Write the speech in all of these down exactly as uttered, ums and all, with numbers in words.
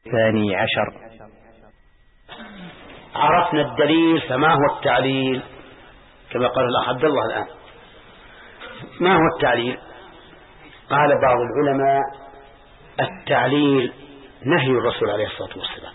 الثاني عشر. عرفنا الدليل، فما هو التعليل؟ كما قال الأخ عبد الله الآن، ما هو التعليل؟ قال بعض العلماء التعليل نهي الرسول عليه الصلاة والسلام،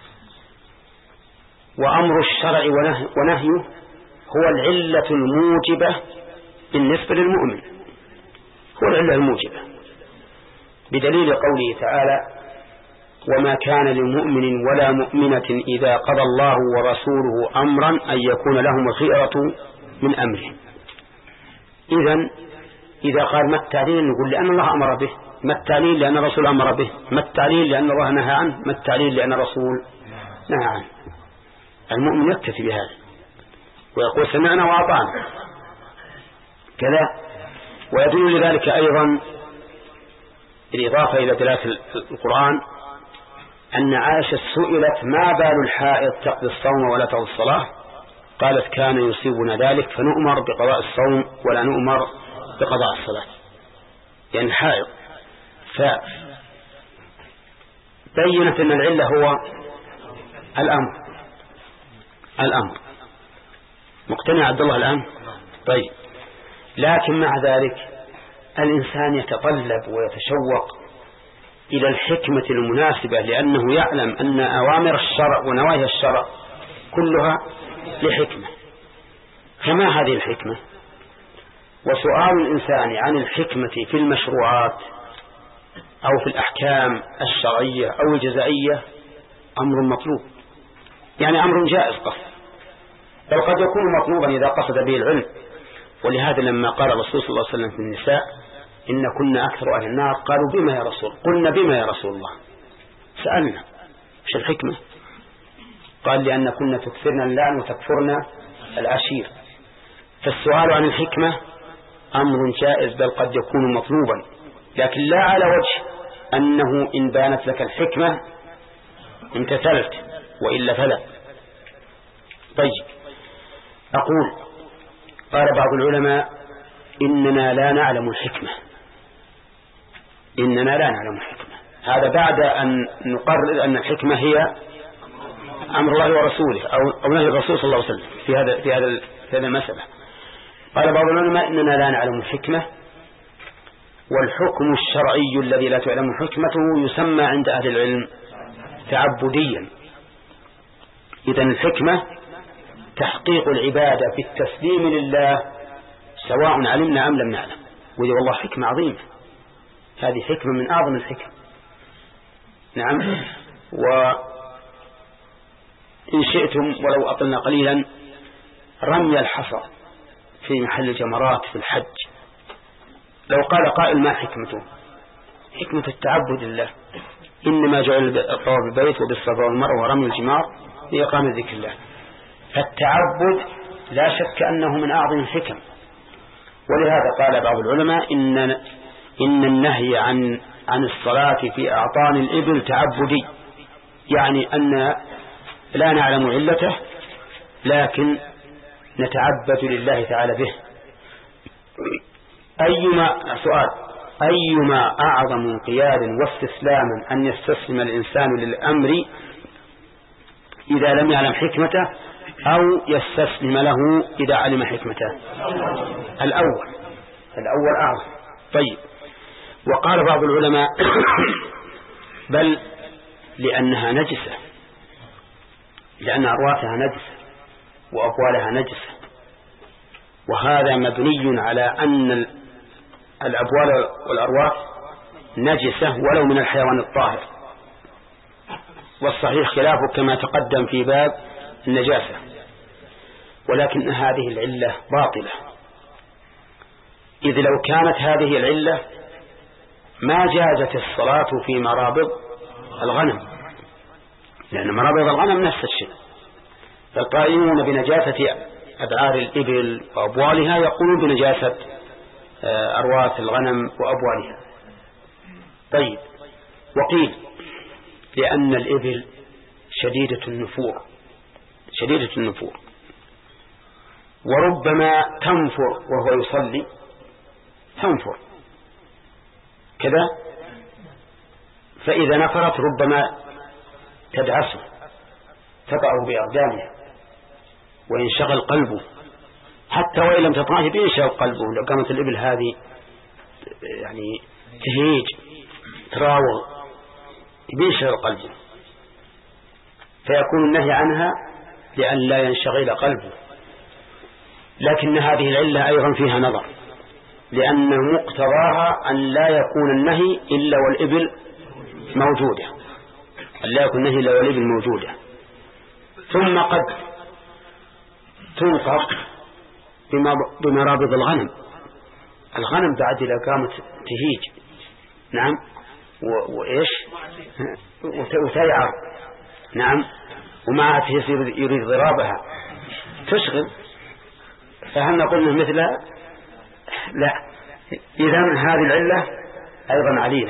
وأمر الشرع ونهيه هو العلة الموجبة بالنسبة للمؤمن، هو العلة الموجبة، بدليل قوله تعالى: وما كان لمؤمن ولا مؤمنة إذا قضى الله ورسوله أمرا أن يكون لهم الخيرة من أمره. إذن إذا قال ما التعليل نقول لأن الله أمر به، ما التعليل لأن الرسول أمر به، ما التعليل لأن الله نهى عنه، ما التعليل لأن الرسول نهى عنه. المؤمن يكتفي بهذا ويقول سمعنا وأطعنا كذا. ويدل لذلك أيضا بالإضافة إلى دلالة القرآن أن عائشة سئلت ما بال الحائض تقضي الصوم ولا تقضي الصلاة، قالت كان يصيبنا ذلك فنؤمر بقضاء الصوم ولا نؤمر بقضاء الصلاة، يعني حائض. فبينت أن العلة هو الأمر الأمر مقتنع عبد الله الآن؟ طيب، لكن مع ذلك الإنسان يتطلب ويتشوق إلى الحكمة المناسبة، لأنه يعلم أن أوامر الشرع ونواهي الشرع كلها لحكمة. فما هذه الحكمة؟ وسؤال الإنسان عن الحكمة في المشروعات أو في الأحكام الشرعية أو الجزائية أمر مطلوب، يعني أمر جائز قصد، بل قد يكون مطلوبا إذا قصد به العلم. ولهذا لما قال الرسول صلى الله عليه وسلم في النساء إن كنا أكثر أهل النار، قالوا بما يا رسول؟ قلنا بما يا رسول الله؟ سألنا ايش الحكمة؟ قال لأن كنا تكثرنا اللعن وتكفرنا العشير. فالسؤال عن الحكمة أمر جائز، بل قد يكون مطلوبا، لكن لا على وجه أنه إن بانت لك الحكمة امتثلت وإلا فلا. طيب، أقول قال بعض العلماء إننا لا نعلم الحكمة، إننا لا نعلم الحكمة. هذا بعد أن نقرر أن الحكمة هي أمر الله ورسوله أو نهي الرسول صلى الله عليه وسلم في هذا في هذا في هذا المسألة. قال بعض العلماء إننا لا نعلم الحكمة، والحكم الشرعي الذي لا تعلم حكمته يسمى عند أهل العلم تعبديا. إذن الحكمة تحقيق العبادة في التسليم لله سواء علمنا أم لم نعلم. وذي والله حكمة عظيمة، هذه حكمة من أعظم الحكم. نعم. وإن شئتم ولو أطلنا قليلا، رمي الحصى في محل الجمرات في الحج، لو قال قائل ما حكمته؟ حكمة التعبد لله، إنما جعل الطواف بالبيت وبالصفا والمروة ورمي الجمار لإقامة ذكر الله. فالتعبد لا شك أنه من أعظم الحكم. ولهذا قال بعض العلماء إن إن النهي عن عن الصلاة في أعطان الإبل تعبدي، يعني أن لا نعلم علته لكن نتعبد لله تعالى به. أيما سؤال أيما أعظم انقيادا واستسلاما أن يستسلم الإنسان للأمر إذا لم يعلم حكمته أو يستسلم له إذا علم حكمته؟ الأول الأول أعظم. طيب، وقال بعض العلماء بل لأنها نجسة، لأن أرواثها نجسة وأبوالها نجسة، وهذا مبني على أن الأبوال والأرواث نجسة ولو من الحيوان الطاهر، والصحيح خلافه كما تقدم في باب النجاسة. ولكن هذه العلة باطلة، إذ لو كانت هذه العلة ما جازت الصلاة في مرابض الغنم، لأن مرابض الغنم نفس الشيء. فالقائلون بنجاسة أبعار الإبل وأبوالها يقولون بنجاسة أرواث الغنم وأبوالها. طيب، وقيل لأن الإبل شديدة النفور شديدة النفور وربما تنفر وهو يصلي، تنفر كذا، فإذا نفرت ربما تدعسه تقعه بأقدامه وينشغل قلبه، حتى وإن لم تطعه بينشغل قلبه. لو كانت الإبل هذه يعني تهيج تراوغ بينشغل قلبه، فيكون النهي عنها لأن لا ينشغل قلبه. لكن هذه العلة أيضا فيها نظر، لأن مقتضاها أن لا يكون النهي إلا والإبل موجودة، أن لا يكون النهي إلا والإبل موجودة. ثم قد تنطق بمرابض الغنم. الغنم بعد إذا قامت تهيج نعم وإيش وتيعر نعم ومعها يريد ضرابها تشغل، فهل نقول مثلها؟ لا. إذن هذه العلة أيضا عليلة.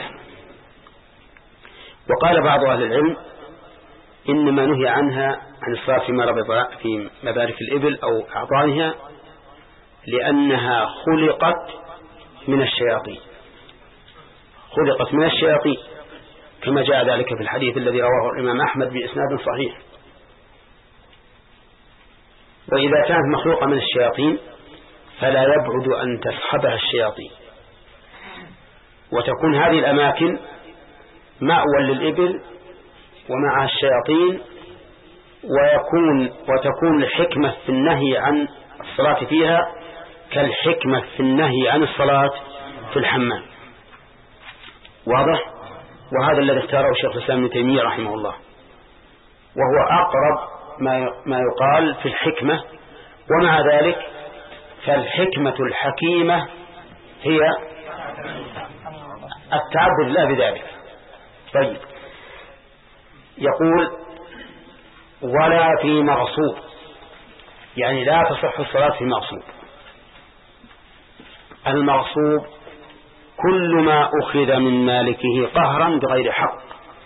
وقال بعض أهل العلم إنما نهي عنها عن الصلاة في مرابض في مبارك الإبل أو أعضانها لأنها خلقت من الشياطين، خلقت من الشياطين كما جاء ذلك في الحديث الذي رواه الإمام أحمد بإسناد صحيح. وإذا كانت مخلوقة من الشياطين فلا يبعد أن تصحبها الشياطين، وتكون هذه الأماكن مأوى للإبل ومع الشياطين، ويكون وتكون الحكمة في النهي عن الصلاة فيها كالحكمة في النهي عن الصلاة في الحمام. واضح؟ وهذا الذي اختاره الشيخ الإسلام ابن تيمية رحمه الله، وهو أقرب ما يقال في الحكمة. ومع ذلك فالحكمة الحكيمة هي التعبد لا بذلك. طيب، يقول ولا في مغصوب، يعني لا تصح الصلاة في مغصوب. المغصوب كل ما أخذ من مالكه قهرا بغير حق،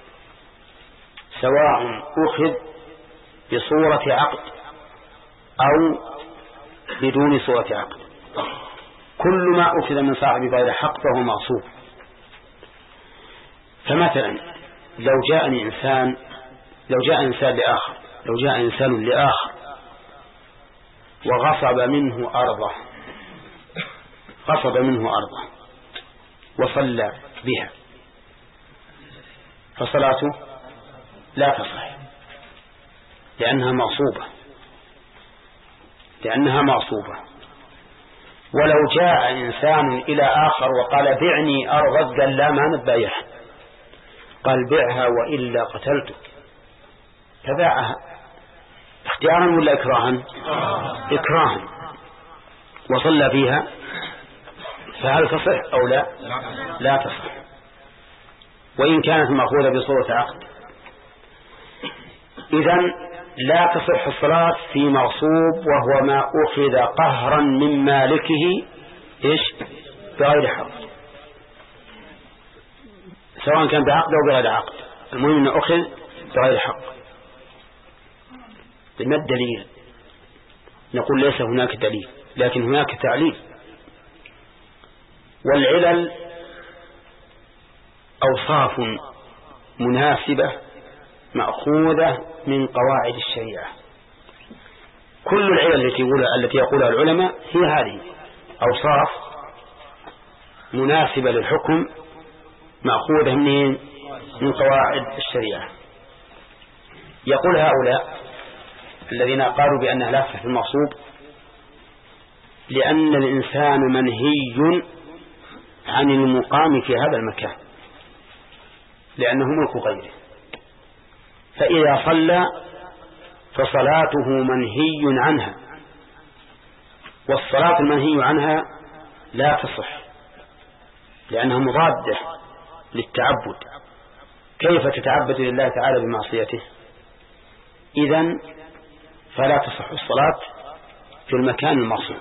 سواء أخذ بصورة عقد أو بدون صورة عقد، كل ما أخذ من صاحب بغير حق فهو مغصوب. فمثلا لو جاءني إنسان لو جاء إنسان لآخر لو جاء إنسان لآخر وغصب منه أرضه غصب منه أرضه وصلى بها، فصلاته لا تصح لأنها معصوبة لأنها معصوبة. ولو جاء إنسان إلى آخر وقال بعني أرضك، قال لا، ما نبايعها، قال بيعها وإلا قتلتك، فباعها اختيارا ولا إكراها؟ إكراها، وصلى فيها، فهل تصح أو لا؟ لا تصح، وإن كانت مأخوذة بصورة عقد. إذن لا تصح الصلاة في مغصوب وهو ما أخذ قهرا من مالكه إيش بغير حق، سواء كان بعقد أو بغير عقد، المهم أنه أخذ بغير حق. ما الدليل؟ نقول ليس هناك دليل، لكن هناك تعليل. والعلل أوصاف مناسبة مأخوذة من قواعد الشريعة. كل العلل التي يقولها التي يقولها العلماء هي هذه أوصاف مناسبة للحكم مأخوذة من من قواعد الشريعة. يقول هؤلاء الذين قالوا بأنها لا تصح في المغصوب لأن الإنسان منهي عن المقام في هذا المكان لأنه ملك غيره، فإذا صلى فصلاته منهي عنها، والصلاة المنهي عنها لا تصح لأنها مضادة للتعبد. كيف تتعبد لله تعالى بمعصيته؟ إذن فلا تصح الصلاة في المكان المغصوب،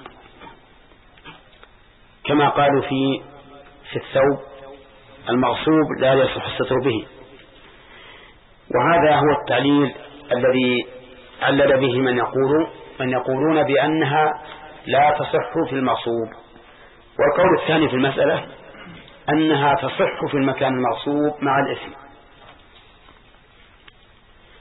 كما قالوا في في الثوب المغصوب لا يصح الستر به. وهذا هو التعليل الذي علل به من يقول من يقولون بأنها لا تصح في المغصوب. والقول الثاني في المسألة أنها تصح في المكان المغصوب مع الإثم.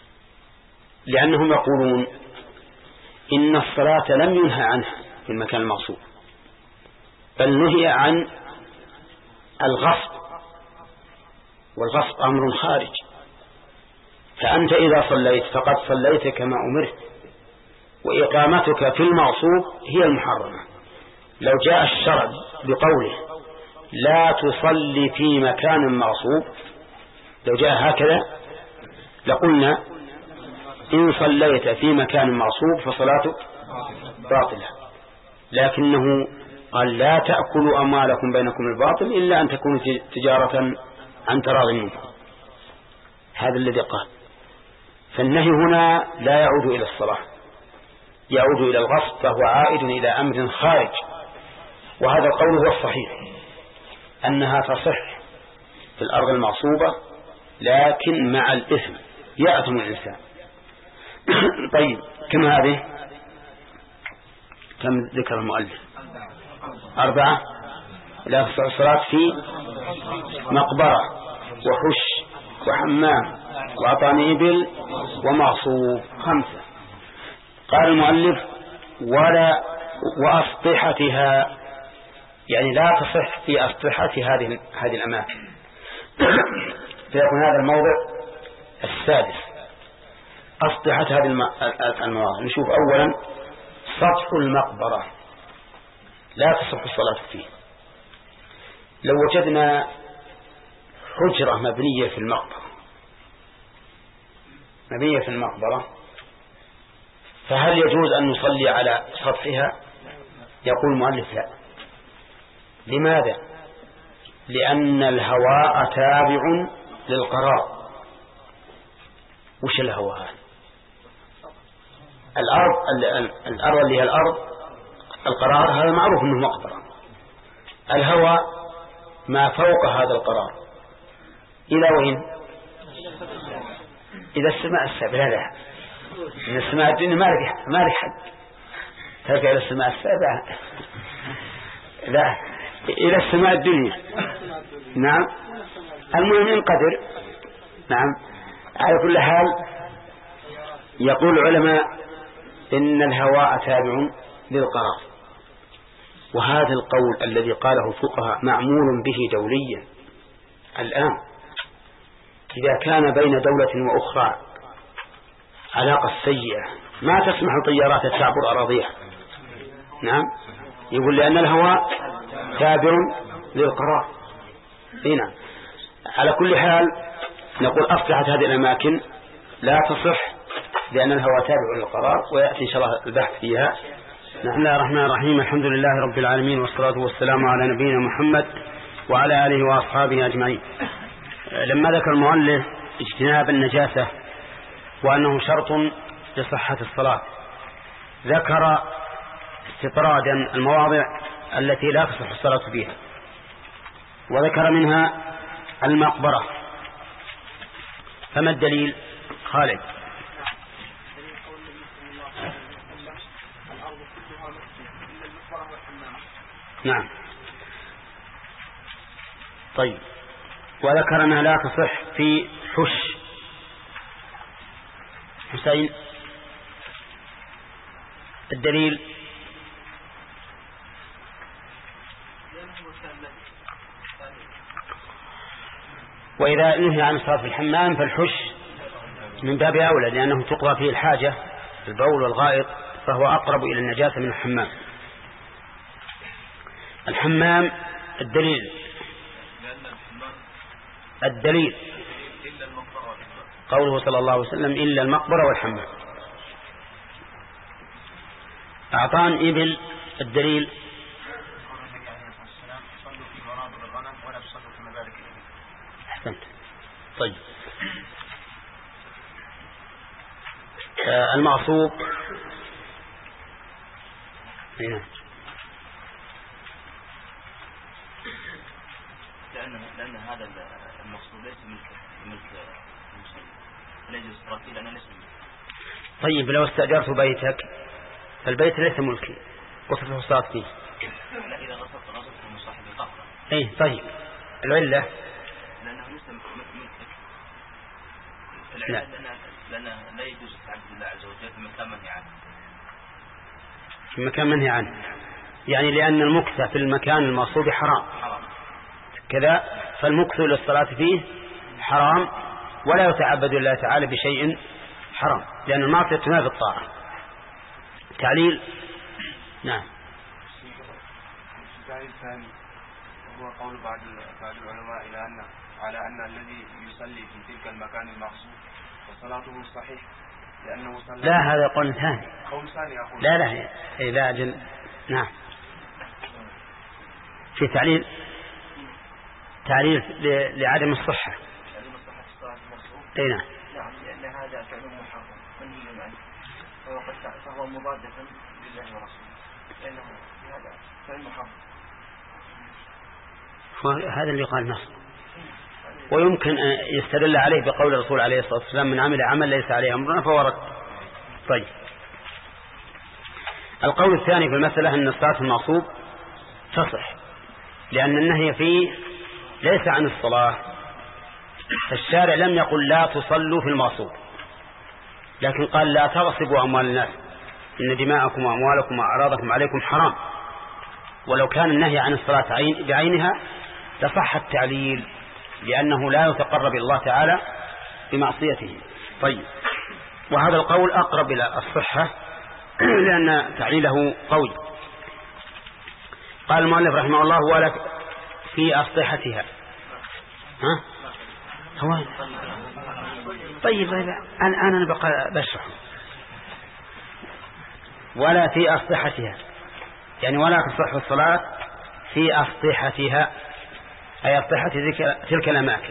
لأنهم يقولون إن الصلاة لم ينهى عنها في المكان المغصوب، بل نهي عن الغصب، والغصب أمر خارج. فأنت إذا صليت فقد صليت كما أمرت، وإقامتك في المغصوب هي المحرمة. لو جاء الشرع بقوله لا تصلي في مكان مغصوب، لو جاء هكذا لقلنا إن صليت في مكان مغصوب فصلاتك باطلة، لكنه قال لا تأكلوا أموالكم بينكم الباطل إلا أن تكون تجارة عن تراض منكم. هذا الذي قال. فالنهي هنا لا يعود إلى الصلاة، يعود إلى الغصب، فهو عائد إلى أمر خارج. وهذا القول هو الصحيح، أنها تصح في الأرض المغصوبة، لكن مع الإثم يأثم الإنسان. طيب كم هذه؟ كم ذكر المؤلف؟ أربعة. لا تصح الصلاة في مقبرة وحش وحمام وأطعم إبل ومغصوب. خمسة. قال المؤلف ولا وأسطحتها، يعني لا تصح في أسطحة هذه هذه الأماكن. فيكون هذا الموضع السادس، أسطحة هذه المواضع. نشوف أولا سطح المقبرة لا تصح الصلاة فيه. لو وجدنا حجرة مبنية في المقبرة مبنية في المقبرة فهل يجوز أن نصلي على سطحها؟ يقول المؤلف لا. لماذا؟ لأن الهواء تابع للقرار. وش الهواء؟ الأرض الأرض اللي هي الأرض القرار، هذا معروف أنه مقبرة. الهواء ما فوق هذا القرار إلى وين؟ إلى السماء السابعة. لا لا، من السماء الدنيا ما لك حد، ترجع إلى السماء السابعة. لا، إلى السماء الدنيا. نعم، المهم ينقدر. نعم. على كل حال يقول العلماء إن الهواء تابع للقرار، وهذا القول الذي قاله الفقهاء معمول به دوليا الآن. إذا كان بين دولة وأخرى علاقة سيئة ما تسمح طيارات تعبر أراضيها. نعم، يقول لأن الهواء تابع للقرار. هنا على كل حال نقول أصلحت هذه الأماكن لا تصح لأن الهواء تابع للقرار، ويأتي إن شاء الله البحث فيها. بسم الله الرحمن الرحيم. الحمد لله رب العالمين، والصلاة والسلام على نبينا محمد وعلى آله وأصحابه أجمعين. لما ذكر المؤلف اجتناب النجاسة وأنه شرط لصحة الصلاة، ذكر استطرادا المواضع التي لا تصح الصلاة فيها، وذكر منها المقبرة. فما الدليل؟ خالد. نعم. طيب، وذكر أنها لا تصح في حش. حسين، الدليل؟ وإذا نهي عن الصلاة في الحمام فالحش من باب أولى، لأنه تقضى فيه الحاجة البول والغائط، فهو أقرب إلى النجاسة من الحمام. الحمام الدليل؟ الدليل قوله صلى الله عليه وسلم إلا المقبرة والحمام. أعطان إبل الدليل؟ أحسنت. طيب، آه المعصوب هنا لأن لأن هذا المقصود ليس ملك ملك المسلم، ليس استراتيجي لأنه ليس ملك. طيب، لو استأجرت بيتك فالبيت ليس ملكي وتصح الصلاة فيه. لا، إذا غصبت غصبت من صاحب القهر. أي طيب، العلة لأنه ليس ملكك. لا. العلة لأن لا يجوز التعبد لله عز وجل في مكان منهي عنه. في مكان منهي عنه يعني لأن المكث في المكان المغصوب حرام كذا، فالمكث للصلاة فيه حرام ولا يتعبد الله تعالى بشيء حرام لأن المعصية تنافي الطاعة. تعليل. نعم. الدليل الثاني هو قول بعض بعض العلماء إلى أن على أن الذي يصلي في تلك المكان المخصوص وصلاته صحيح لأنه صلى. لا هذا قول ثاني. قول ثاني أقول. لا لا إيه لا أجل. نعم. في تعليل تعليل لعدم الصحة. عدم الصحة في الصلاة المخصوص. أي نعم. نعم لأن هذا فعل محرم منهي عنه فهو قد فهو مضادة لله ورسوله لأنه هذا فعل محرم. هذا اللي قال نص. ويمكن أن يستدل عليه بقول الرسول عليه الصلاة والسلام من عمل عمل ليس عليه أمرنا فهو رد. طيب القول الثاني في المسألة أن الصلاة المغصوب تصح لأن النهي فيه ليس عن الصلاة. الشارع لم يقل لا تصلوا في المغصوب لكن قال لا تغصبوا أموال الناس إن دماءكم وأموالكم وأعراضكم عليكم حرام. ولو كان النهي عن الصلاة بعينها لصح التعليل لأنه لا يتقرب الله تعالى بمعصيته. طيب وهذا القول أقرب إلى الصحة لأن تعليله قوي. قال المؤلف رحمه الله ولا في أصلحتها. ها؟ هو طيب الآن أنا بقى بشرح. ولا في أصلحتها يعني ولا تصح الصلاة في أصلحتها أي أصلحة تلك الأماكن.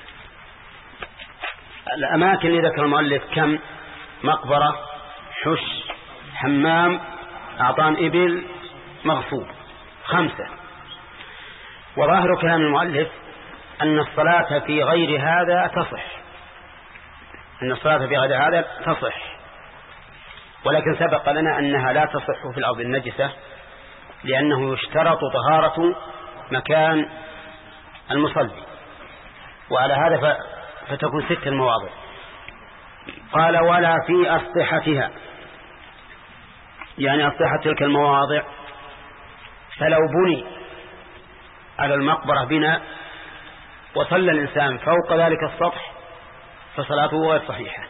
الأماكن اللي ذكر المؤلف كم؟ مقبرة، حش، حمام، أعطان إبل، مغصوب، خمسة. وظاهر كلام المؤلف أن الصلاة في غير هذا تصح أن الصلاة في غير هذا تصح ولكن سبق لنا أنها لا تصح في الأرض النجسة لأنه يشترط طهارة مكان المصلي وعلى هذا فتكون ست المواضع. قال ولا في أسطحتها يعني أسطحة تلك المواضع فلو بني على المقبرة بناء وصلى الإنسان فوق ذلك السطح فصلاته غير صحيحة.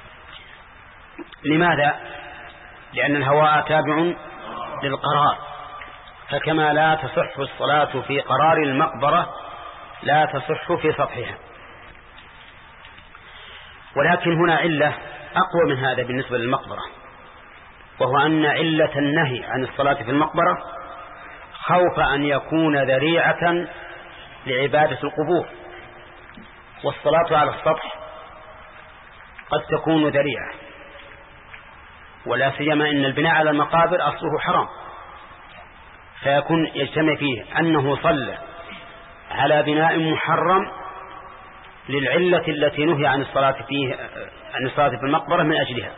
لماذا؟ لأن الهواء تابع للقرار فكما لا تصح الصلاة في قرار المقبرة لا تصح في سطحها. ولكن هنا علة أقوى من هذا بالنسبة للمقبرة وهو أن علة النهي عن الصلاة في المقبرة خوف أن يكون ذريعة لعبادة القبور والصلاة على السطح قد تكون ذريعة ولا سيما إن البناء على المقابر أصله حرام فيكون يجتمع فيه أنه صلى على بناء محرم للعلة التي نهي عن الصلاة فيه عن الصلاة في المقبرة من أجلها.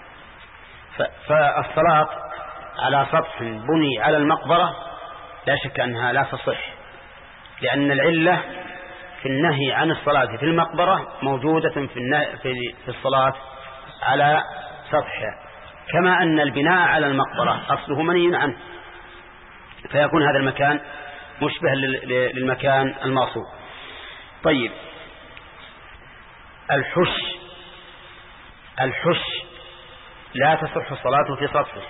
فالصلاة على سطح بني على المقبرة لا شك أنها لا تصح لأن العلة في النهي عن الصلاة في المقبرة موجودة في في الصلاة على سطحها كما أن البناء على المقبرة أصله منهي عنه فيكون هذا المكان مشبه للمكان المغصوب. طيب الحش الحش لا تصح الصلاة في سطحه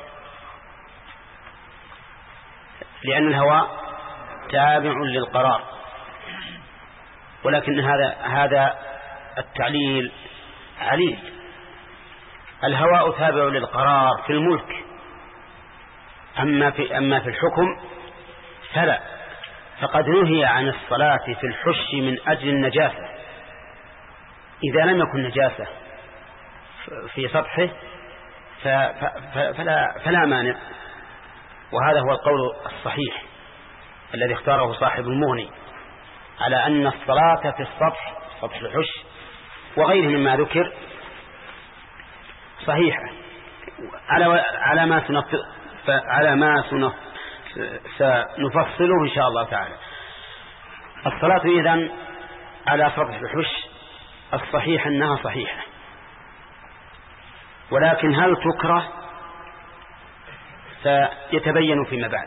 لأن الهواء تابع للقرار ولكن هذا هذا التعليل عليل. الهواء تابع للقرار في الملك أما في, أما في الحكم فلا فقد نهي عن الصلاة في الحش من أجل النجاسة إذا لم يكن نجاسة في سطحه فلا, فلا مانع وهذا هو القول الصحيح الذي اختاره صاحب المغني على أن الصلاة في السطح سطح الحش وغيره مما ذكر صحيحة على على ما سنفصل على ما سنفصله إن شاء الله تعالى. الصلاة إذن على سطح الحش الصحيح أنها صحيحة ولكن هل تكره فيتبين فيما بعد.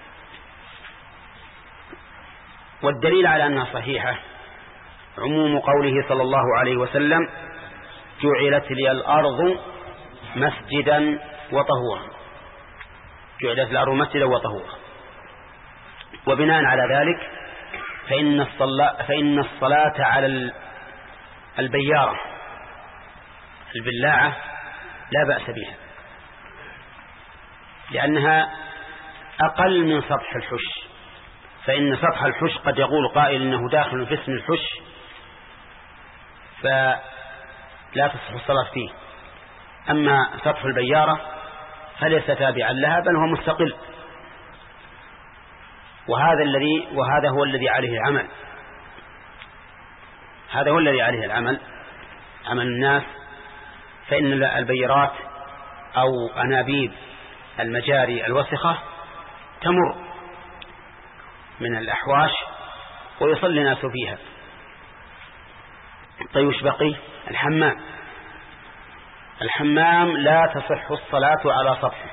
والدليل على أنها صحيحة عموم قوله صلى الله عليه وسلم جعلت لي الأرض مسجدا وطهورا، جعلت الأرض مسجدا وطهورا. وبناء على ذلك فإن الصلاة, فإن الصلاة على البيارة البلاعة لا بأس بها، لأنها أقل من سطح الحش. فإن سطح الحش قد يقول قائل إنه داخل في اسم الحش فلا تصح الصلاة فيه، أما سطح البيارة فليس تابعا لها بل هو مستقل. وهذا الذي وهذا هو الذي عليه العمل هذا هو الذي عليه العمل عمل الناس. فإن البيارات أو أنابيب المجاري الوسخة تمر من الأحواش ويصلي الناس فيها. طيب وش بقي؟ الحمام. الحمام لا تصح الصلاة على سطحه.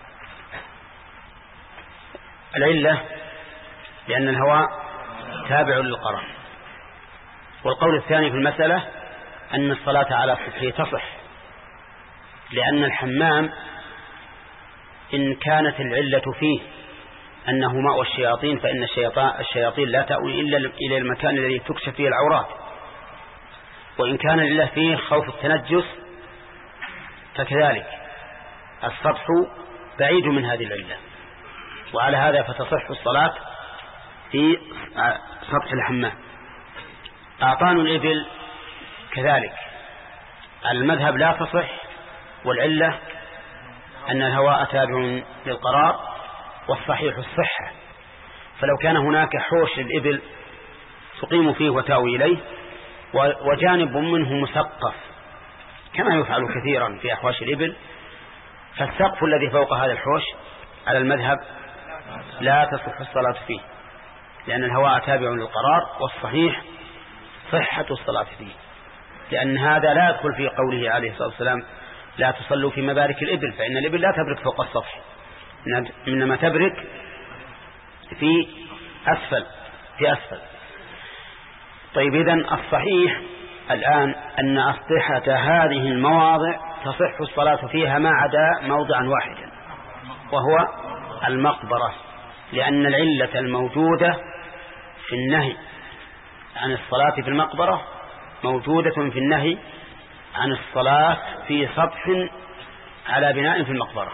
العلة لأن الهواء تابع للقرار. والقول الثاني في المسألة أن الصلاة على سطحه تصح، لأن الحمام إن كانت العلة فيه أنه ماء الشياطين فإن الشياطين لا تأوي إلا إلى المكان الذي تكشف فيه العورات. وإن كان العلة فيه خوف التنجس فكذلك السطح بعيد من هذه العلة، وعلى هذا فتصح الصلاة في سطح الحمام. أعطان الإبل كذلك المذهب لا تصح، والعلة أن الهواء تابع للقرار، والصحيح الصحة. فلو كان هناك حوش للإبل تقيم فيه وتأوي إليه وجانب منه مسقف كما يفعل كثيرا في أحواش الإبل، فالسقف الذي فوق هذا الحوش على المذهب لا تصح الصلاة فيه، لأن الهواء تابع للقرار، والصحيح صحة الصلاة فيه، لأن هذا لا يدخل في قوله عليه الصلاة والسلام لا تصلوا في مبارك الإبل، فإن الإبل لا تبرك فوق السطح، إنما تبرك في أسفل في أسفل. طيب إذن الصحيح الآن أن أسطحة هذه المواضع تصح الصلاة فيها ما عدا موضعا واحدا وهو المقبرة، لأن العلة الموجودة في النهي عن الصلاة في المقبرة موجودة في النهي عن الصلاة في سطح على بناء في المقبرة.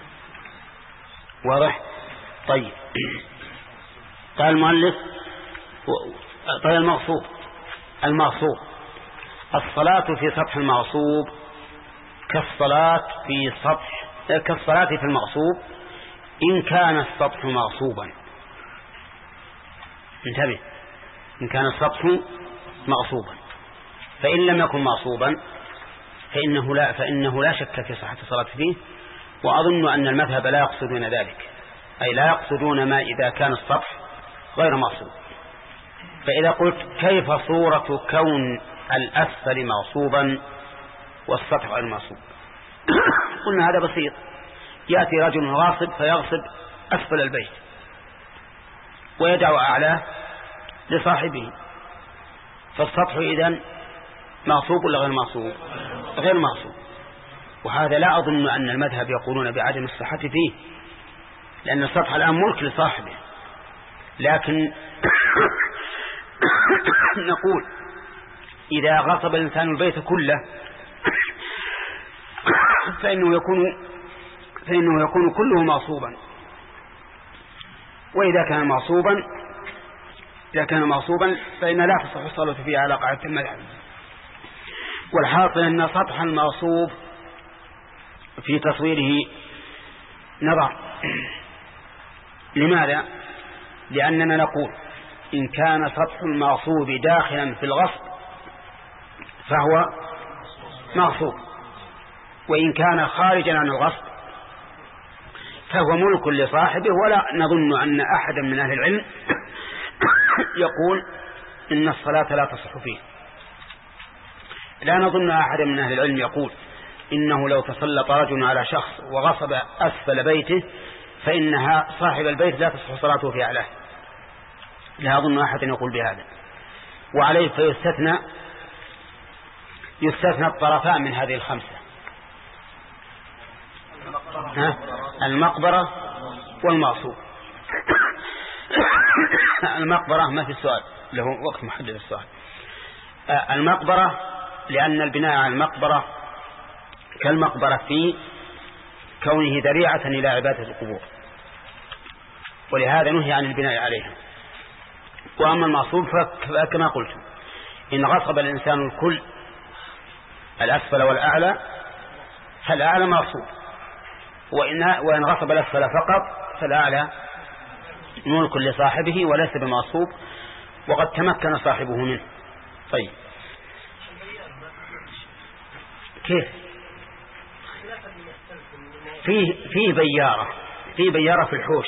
واضح؟ طيب قال المؤلف طيب المغصوب المغصوب الصلاة في سطح المغصوب كالصلاة في سطح كالصلاة في المغصوب إن كان السطح مغصوبا. انتبه، إن كان السطح مغصوبا، فإن لم يكن مغصوبا فإنه لا, فإنه لا شك في صحة الصلاة فيه. وأظن أن المذهب لا يقصدون ذلك، أي لا يقصدون ما إذا كان السطح غير مغصوب. فإذا قلت كيف صورة كون الأسفل مغصوبا والسطح غير مغصوب؟ قلنا هذا بسيط، يأتي رجل غاصب فيغصب أسفل البيت ويدع أعلاه لصاحبه، فالسطح إذن مغصوب ولا غير مغصوب؟ غير مغصوب. وهذا لا أظن أن المذهب يقولون بعدم الصحة فيه، لأن السطح الآن ملك لصاحبه. لكن نقول إذا غصب الإنسان البيت كله فإنه يكون فإنه يكون كله مغصوبا. وإذا كان مغصوبا إذا كان مغصوبا فإن لا تصح الصلاة فيه على قاعدة المذهب. والحاصل أن سطح المغصوب في تصويره نظر. لماذا؟ لأننا نقول إن كان سطح المغصوب داخلا في الغصب فهو مغصوب، وإن كان خارجا عن الغصب فهو ملك لصاحبه. ولا نظن أن أحدا من أهل العلم يقول إن الصلاة لا تصح فيه. لا نظن أحدا من أهل العلم يقول إنه لو تسلط رجل على شخص وغصب أسفل بيته فإنها صاحب البيت لا تصح صلاته في أعلاه. لا أظن أحد يقول بهذا. وعليه فيستثنى يستثنى الطرفان من هذه الخمسة، ها؟ المقبرة والمعصوب. المقبرة ما في السؤال، له وقت محدد السؤال. المقبرة لأن البناء على المقبرة كالمقبرة في كونه ذريعة إلى عبادة القبور، ولهذا نهي عن البناء عليها. وأما المعصوب فكما قلت إن غصب الإنسان الكل الأسفل والأعلى فالأعلى معصوب، وإن, وإن غصب الأسفل فقط فالأعلى ملك لصاحبه وليس بمعصوب وقد تمكن صاحبه منه. طيب كيف فيه فيه بيارة فيه بيارة في الحوش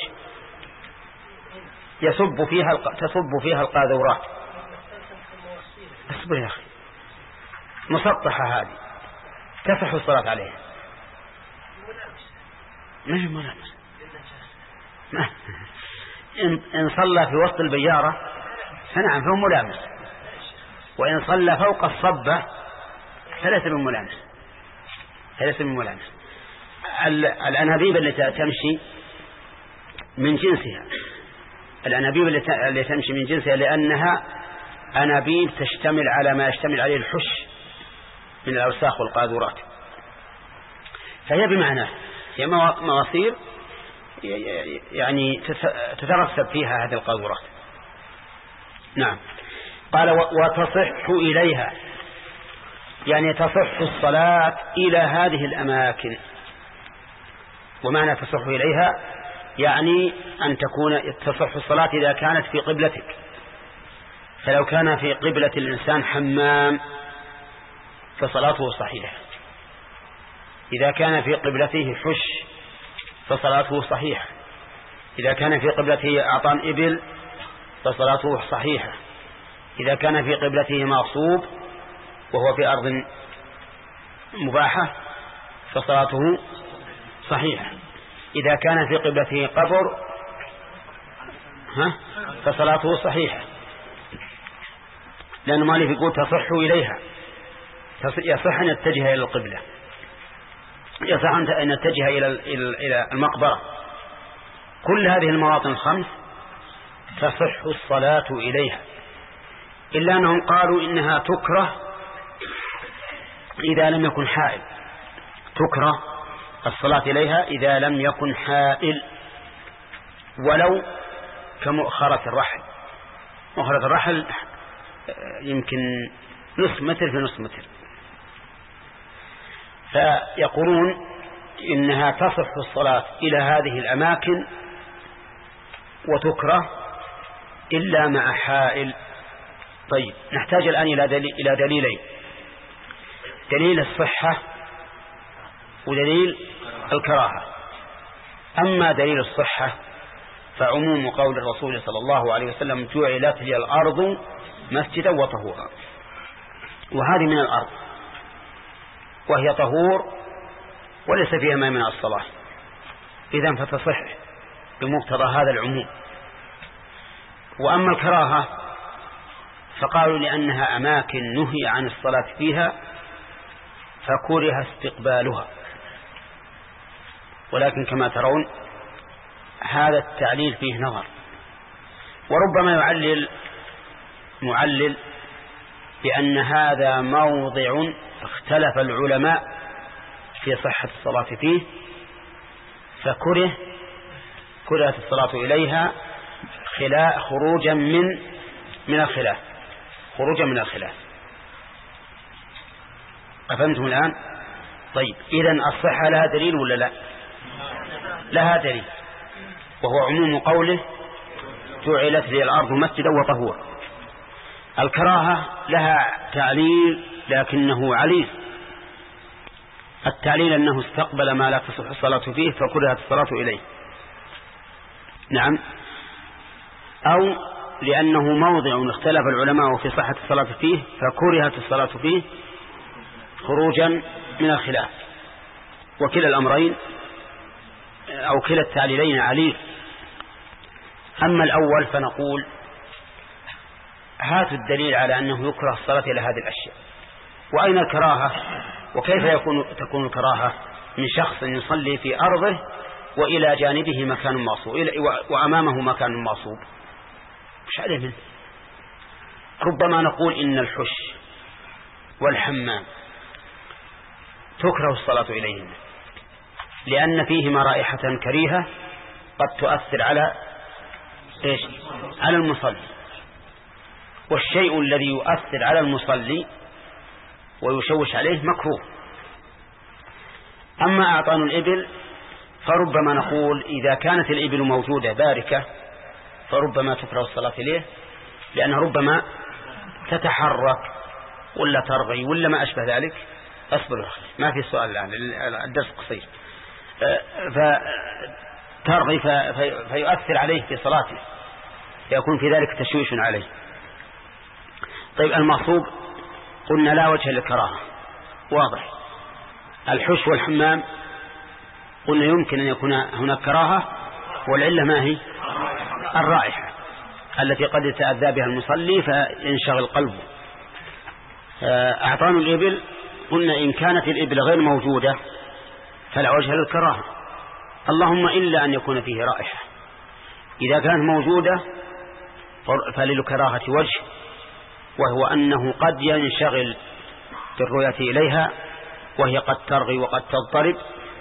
يصب فيها تصب فيها القاذورات. اصبر يا أخي، مسطحة هذه تصح الصلاة عليها. ما هي ملامس. إن صلى في وسط البيارة فنعم فهو ملامس، وإن صلى فوق الصبة فليس بالملامس فليس بالملامس. الأنابيب التي تمشي من جنسها الأنابيب التي تمشي من جنسها لأنها أنابيب تشتمل على ما يشتمل عليه الحش من الأوساخ والقاذورات، فهي بمعنى هي مواسير يعني تترسب فيها هذه القاذورات. نعم. قال وتصح إليها يعني تصح الصلاة إلى هذه الأماكن. ومعنى تصح إليها يعني أن تكون تصح الصلاة إذا كانت في قبلتك، فلو كان في قبلة الإنسان حمام فصلاته صحيحة، إذا كان في قبلته حش فصلاته صحيحة، إذا كان في قبلته أعطان إبل فصلاته صحيحة، إذا كان في قبلته مغصوب وهو في أرض مباحة فصلاته صحيحة، إذا كان في قبلته قبر ها فصلاته صحيحة، لأن مالك يقول تصح إليها، يصح أن يتجه إلى القبلة، يصح أن يتجه إلى المقبرة. كل هذه المواطن الخمس تصح الصلاة إليها، إلا أنهم قالوا إنها تكره إذا لم يكن حائل، تكره الصلاة إليها إذا لم يكن حائل، ولو كمؤخرة الرحل. مؤخرة الرحل يمكن نصف متر في نصف متر. فيقولون إنها تصح الصلاة إلى هذه الأماكن وتكره إلا مع حائل. طيب نحتاج الآن إلى دليل إلى دليلين، دليل الصحة ودليل الكراهة. أما دليل الصحة فعموم قول الرسول صلى الله عليه وسلم جعلت لي الأرض مسجدا وطهورا، وهذه من الأرض وهي طهور وليس فيها ما من الصلاة، إذن فتصح بمقتضى هذا العموم. وأما الكراهة فقالوا لأنها أماكن نهي عن الصلاة فيها فكره استقبالها، ولكن كما ترون هذا التعليل فيه نظر، وربما يعلل معلل بأن هذا موضع اختلف العلماء في صحة الصلاة فيه فكره كرهت الصلاة إليها خلا خروجا من من الخلاف خروجا من الخلاف. أفهمتم الآن؟ طيب إذن الصحة لها دليل ولا لا؟ لها دليل، وهو عموم قوله جعلت لي الأرض مسجدا وطهورا. الكراهة لها تعليل لكنه عليل، التعليل أنه استقبل ما لا تصح الصلاة فيه فكرهت الصلاة إليه. نعم. أو لأنه موضع اختلف العلماء في صحة الصلاة فيه فكرهت الصلاة فيه خروجا من الخلاف. وكلا الأمرين أو كلا التعليلين عليه. أما الأول فنقول هات الدليل على أنه يكره الصلاة إلى هذه الأشياء. وأين الكراهة؟ وكيف يكون تكون الكراهة من شخص يصلي في أرضه وإلى جانبه مكان معصوب وأمامه مكان معصوب؟ مش عليه منه. ربما نقول إن الحش والحمام تكره الصلاة إليهما لأن فيهما رائحة كريهة قد تؤثر على إيش؟ على المصلي. والشيء الذي يؤثر على المصلي ويشوش عليه مكروه. أما أعطان الإبل فربما نقول إذا كانت الإبل موجودة باركة فربما تكره الصلاة إليه لأن ربما تتحرك ولا ترغي ولا ما أشبه ذلك. أصبر ما في سؤال الآن الدرس قصير. فترغي فيؤثر عليه في صلاته يكون في ذلك تشويش عليه. طيب المعصوب قلنا لا وجه للكراهة واضح. الحش والحمام قلنا يمكن أن يكون هناك كراهة والعلة ما هي؟ الرائحة التي قد يتأذى بها المصلي فينشغل قلبه. أعطان الإبل قلنا إن كانت الإبل غير موجودة فلا وجه للكراهة اللهم إلا أن يكون فيه رائحة. إذا كانت موجودة فللكراهة وجه وهو أنه قد ينشغل بالرؤية إليها وهي قد ترغي وقد تضطرب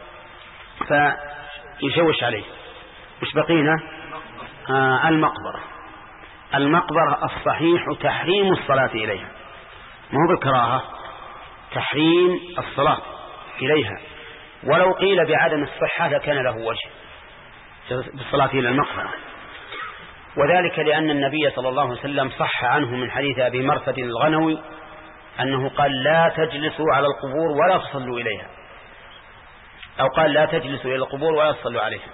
فيشوش عليه. مش بقينا آه المقبرة. المقبرة الصحيح تحريم الصلاة إليها ما هو بالكراهة، تحريم الصلاة إليها. ولو قيل بعدم الصحة لكان له وجه بالصلاة إلى المقبرة. وذلك لأن النبي صلى الله عليه وسلم صح عنه من حديث أبي مرثد الغنوي أنه قال لا تجلسوا على القبور ولا تصلوا إليها، أو قال لا تجلسوا إلى القبور ولا تصلوا عليها.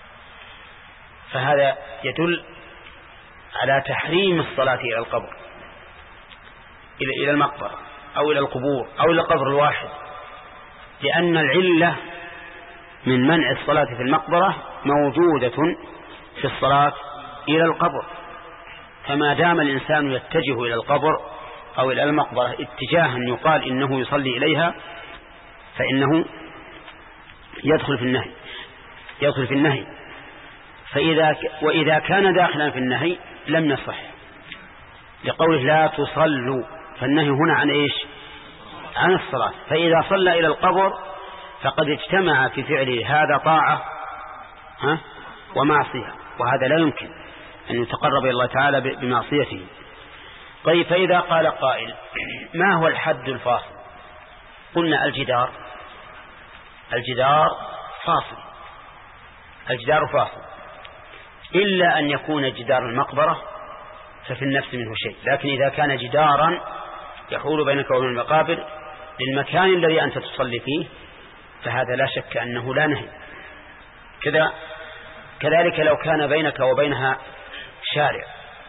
فهذا يدل على تحريم الصلاة إلى القبر إلى إلى المقبرة أو إلى القبور أو إلى القبر الواحد، لأن العلة من منع الصلاة في المقبرة موجودة في الصلاة إلى القبر. فما دام الإنسان يتجه إلى القبر أو إلى المقبرة اتجاها يقال إنه يصلي إليها فإنه يدخل في النهي يدخل في النهي فإذا وإذا كان داخلا في النهي لم يصح لقوله لا تصلوا، فالنهي هنا عن إيش؟ عن الصلاة. فإذا صلى إلى القبر فقد اجتمع في فعله هذا طاعة ها ومعصية، وهذا لا يمكن أن يتقرب إلى الله تعالى بمعصيته. طيب فإذا قال قائل ما هو الحد الفاصل؟ قلنا الجدار الجدار فاصل الجدار فاصل إلا أن يكون جدار المقبرة ففي النفس منه شيء، لكن إذا كان جدارا يحول بينك وبين المقابر للمكان الذي أنت تصلي فيه فهذا لا شك أنه لا نهي. كذا كذلك لو كان بينك وبينها شارع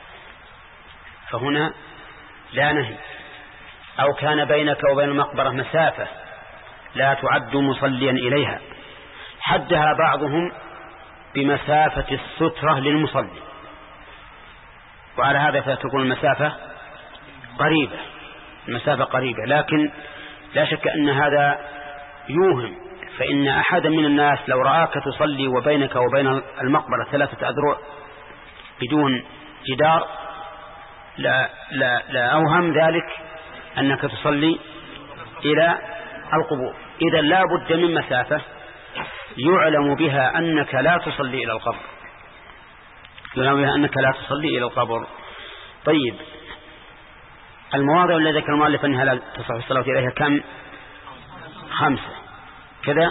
فهنا لا نهي، أو كان بينك وبين المقبرة مسافة لا تعد مصليا إليها، حدها بعضهم بمسافة السترة للمصلي، وعلى هذا فتكون المسافة قريبة المسافة قريبة لكن لا شك أن هذا يوهم، فإن أحدا من الناس لو رآك تصلي وبينك وبين المقبرة ثلاثة أذرع بدون جدار لا, لا, لا أوهم ذلك أنك تصلي إلى القبور. إذا لا بد من مسافة يعلم بها أنك لا تصلي إلى القبر يعلم بها أنك لا تصلي إلى القبر. طيب المواضع التي ذكر المؤلف أنها لا تصح الصلاة إليها كم؟ خمسة كذا.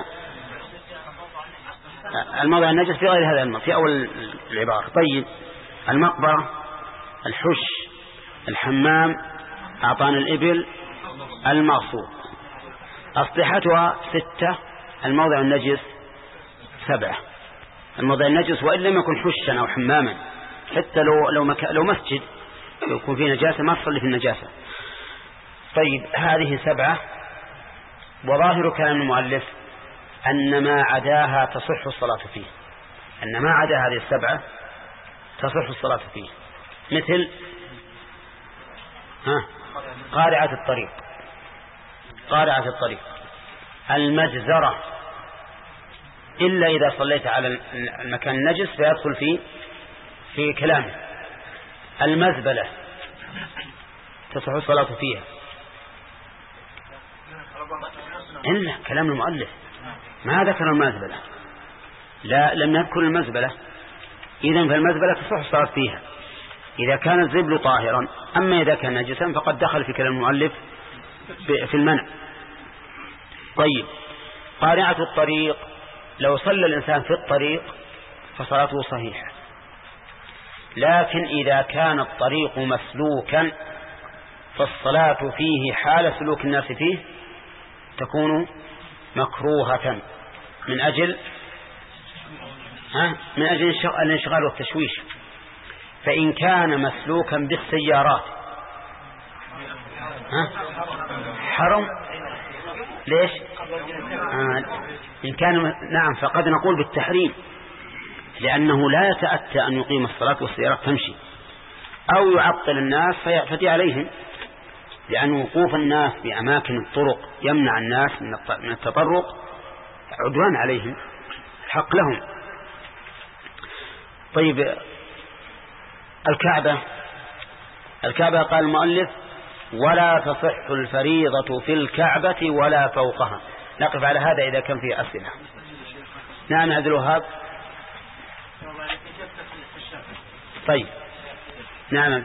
الموضع النجس في غير هذا الموضع في أول العبارة. طيب المقبرة الحش الحمام أعطان الإبل المعصوب أصلحتها ستة، الموضع النجس سبعة. الموضع النجس وإن لم يكن حشا أو حماما حتى لو لو, مك... لو مسجد لو يكون فيه نجاسة ما تصلي في النجاسة. طيب هذه سبعة، وظاهر كلام المؤلف أن ما عداها تصح الصلاة فيه، أن ما عدا هذه السبعة تصح الصلاة فيه، مثل ها قارعة الطريق، قارعة الطريق، المجزرة، إلا إذا صليت على المكان النجس فيدخل فيه في كلامه، المزبلة تصح الصلاة فيها، إلا كلام المؤلف ما ذكر المزبلة، لا لم يذكر المزبلة، إذن فالمزبلة تصح الصلاة فيها إذا كان الزبل طاهرا، أما إذا كان نجسا فقد دخل في كلام المؤلف في المنع. طيب قارعة الطريق، لو صلى الإنسان في الطريق فصلاته صحيحة، لكن إذا كان الطريق مسلوكا فالصلاة فيه حال سلوك الناس فيه تكون مكروهة من أجل ها من أجل الانشغال والتشويش. فإن كان مسلوكا بالسيارات ها حرم، ليش؟ آه إن كان نعم فقد نقول بالتحريم، لأنه لا يتأتى أن يقيم الصلاة والسيارات تمشي، أو يعطل الناس فيعتدي عليهم، لأن وقوف الناس بأماكن الطرق يمنع الناس من التطرق عدوان عليهم، حق لهم. طيب الكعبة، الكعبة قال المؤلف ولا تصح الفريضة في الكعبة ولا فوقها. نقف على هذا إذا كان فيه أسئلة. نعم عبد الوهاب. طيب نعم.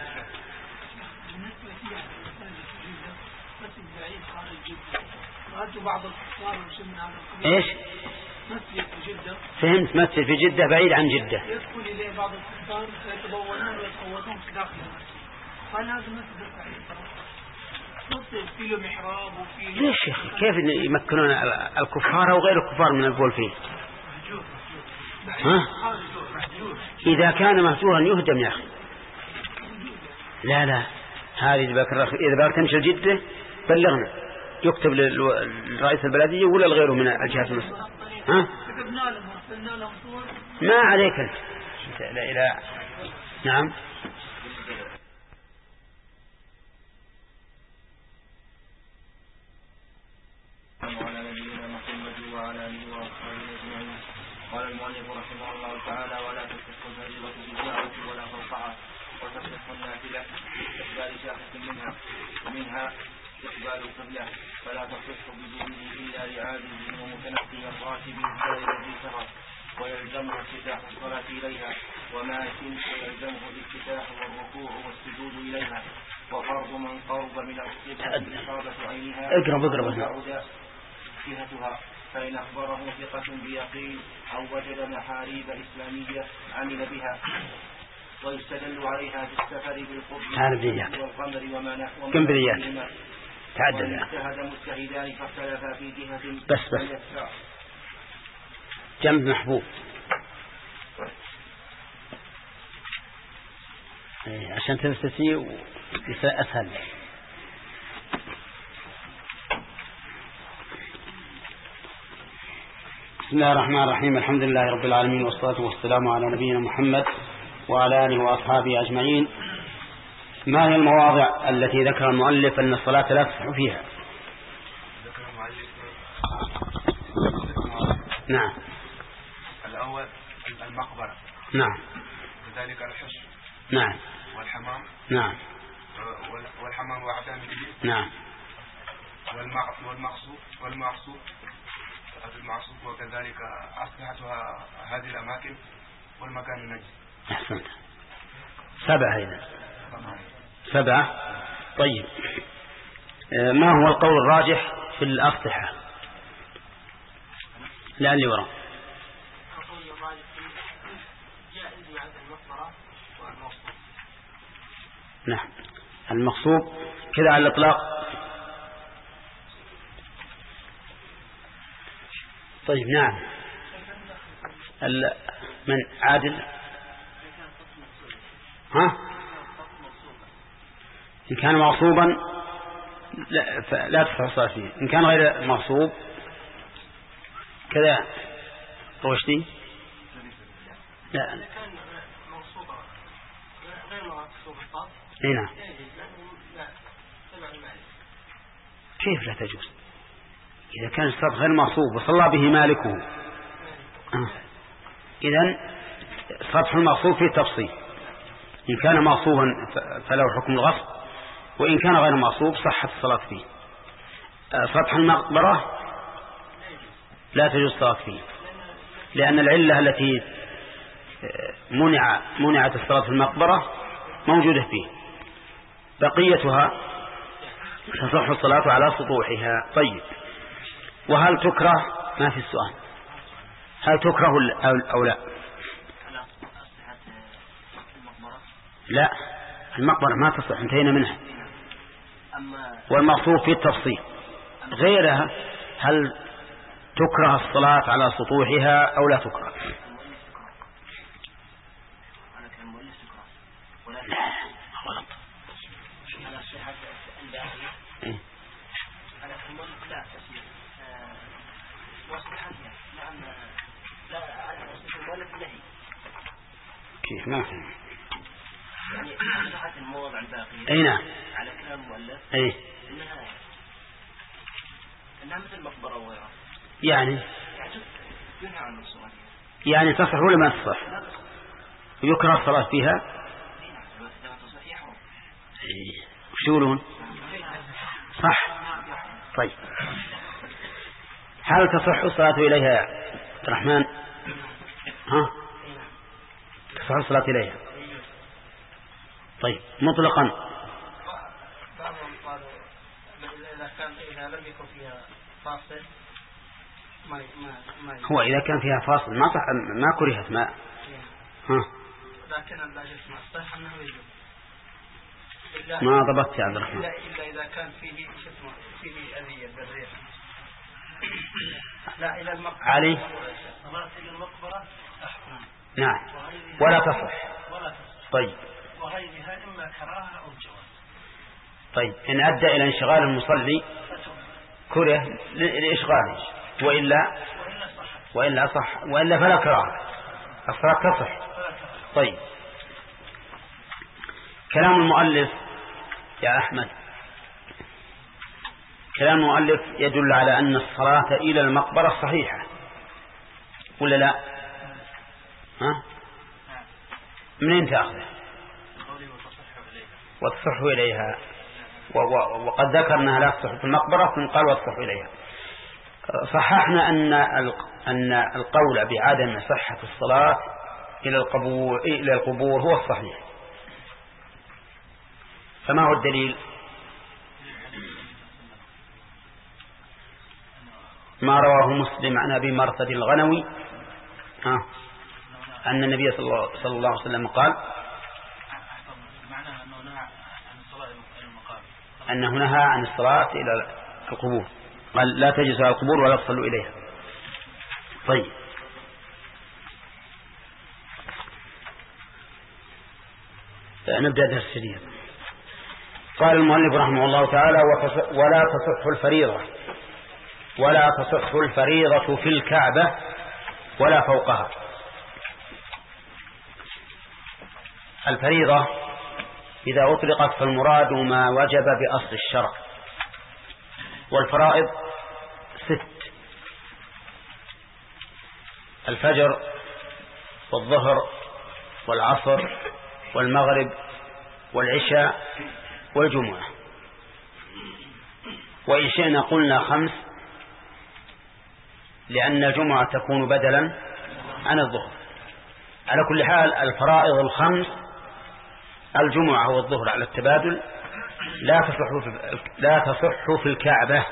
ايش مسجد في جدة؟ فهمت، مسجد في جدة بعيد عن جدة. يدخل إليه بعض الكفار يتبولون ويتقوتون في داخل المسجد، قال هذا مسجد صحيح مسجد فيه محراب وفيه. ليش يا أخي كيف يمكنون الكفار وغير الكفار من البول فيه؟ ها؟ إذا كان مهجورا يهدم يا أخي. لا لا هذه إذا بغيت تمشي لجدة بلغنا، يكتب للرئيس البلدية ولا لغيره من الجهات المسؤولة. ها؟ ما عليك أنت. لا إله. نعم. وعلى نبينا محمد وعلى آله وصحبه أجمعين. قال المؤلف رحمه الله تعالى ولا تصح الفريضة بالجاعة ولا فوقها، وتصح النافلة باستقبال شاخص منها ومنها استقبال القبلة، فلا تصح بدونه إلا لعاجز ومتنقي الراكب الزائر ذي سفر، ويلزمه افتتاح الصلاة إليها، وماشٍ ويلزمه الافتتاح والركوع والسجود إليها، وفرض من قرب من القبلة إصابة عينها ويعود جهتها، فإن أخبره ثقة بيقين أو وجد محاريب إسلامية عمل بها، ويستدل عليها في السفر بالقرب والقمر وما نحوهما. تعدل واجتهد مجتهدان فاختلفا في جهة بس بس جنب محبوب عشان تنسسي أسهل. بسم الله الرحمن الرحيم. الحمد لله رب العالمين، والصلاة والسلام على نبينا محمد وعلى آله وأصحابه أجمعين. ما هي المواضع التي ذكر المؤلف أن الصلاة لا تصح فيها؟ ذكر المؤلف نعم. الأول المقبرة، نعم. وذلك الحش، نعم. والحمام، نعم. والحمام وعتامده، نعم. والمعصوب والمعصوب المعصوب وكذلك أصلحتها هذه الأماكن والمكان النجس. أحسنت. سبعة إذن. سبعة. طيب ما هو القول الراجح في الأسطحة؟ لا اللي وراء. القول الراجح جائز عند المقبرة والمقصود. نعم. المقصود كذا على الإطلاق. طيب نعم. من عادل ها إن كان مغصوبا لا, لا تصح الصلاة فيه. إن كان غير مغصوب كذا روشني لا هنا كيف لا تجوز إذا كان الصرف غير مغصوب وصلى به مالكه آه. إذن صرف المغصوب فيه تفصيل، إن كان مغصوبا فله حكم الغصب، وإن كان غير مغصوب صحت الصلاة فيه. سطح المقبرة لا تجوز الصلاة فيه، لأن العلة التي منع منعت الصلاة في المقبرة موجودة فيه، بقيتها تصح الصلاة على سطوحها. طيب، وهل تكره؟ ما في السؤال، هل تكره أو لا؟ لا، المقبرة ما تصح، انتهينا منها، والمقصود في التفصيل. غيرها هل تكره الصلاة على سطوحها أو لا تكره؟ غلط. كيف ما فهم؟ يعني صحة الموضع الباقي. أي نعم. على كلام مؤلف. أي. إنها إنها مثل مقبرة وغيرها. يعني. يعني عن الصلاة. يعني تصح ولا ما تصح؟ يكره الصلاة فيها. إيه. وش يقولون؟ صح. طيب. هل تصح الصلاة إليها يا عبد الرحمن؟ ها؟ تصح الصلاة إليها. طيب، مطلقا. بعضهم قالوا إذا كان إذا لم يكن فيها فاصل ما ما ما هو إذا كان فيها فاصل ما صح، ما كرهت ما. ها. لكن لا جسم الصحيح أنه يجوز. ما ضبطت يا عبد الرحمن. إلا إلا إذا كان فيه شتم فيه أذية بالريح. لا إلى المقبرة. علي. صلاة إلى المقبرة أحكم. نعم. ولا تصح. ولا تصح. طيب. وغيرها إما كراهة أو جواز. طيب، إن أدى إلى انشغال المصلي كره لإشغاله، وإلا وإلا صح، وإلا فلا كراهة، الصلاة تصح. طيب، كلام المؤلف يا أحمد، كلام المؤلف يدل على أن الصلاة إلى المقبرة صحيحة ولا لا؟ ها؟ منين تأخذه؟ وتصح إليها، وقد ذكرنا لا تصح في المقبرة ثم قال وتصح إليها. صححنا أن أن القول بعدم صحة الصلاة إلى القبور إلى القبور هو الصحيح. فما هو الدليل؟ ما رواه مسلم عن أبي مرثد الغنوي ها أن النبي صلى الله عليه وسلم قال أنه نهى عن الصلاة إلى القبور، قال لا تجلسوا على القبور ولا تصلوا إليها. طيب، نبدأ درس جديد. قال المؤلف رحمه الله تعالى: ولا تصح الفريضة ولا تصح الفريضة في الكعبة ولا فوقها. الفريضة إذا أطلقت فالمراد ما وجب بأصل الشرع، والفرائض ست: الفجر والظهر والعصر والمغرب والعشاء والجمعة. وإن شئنا قلنا خمس، لأن الجمعة تكون بدلا عن الظهر. على كل حال الفرائض الخمس الجمعة والظهر على التبادل لا تصح في لا تصح في الكعبة.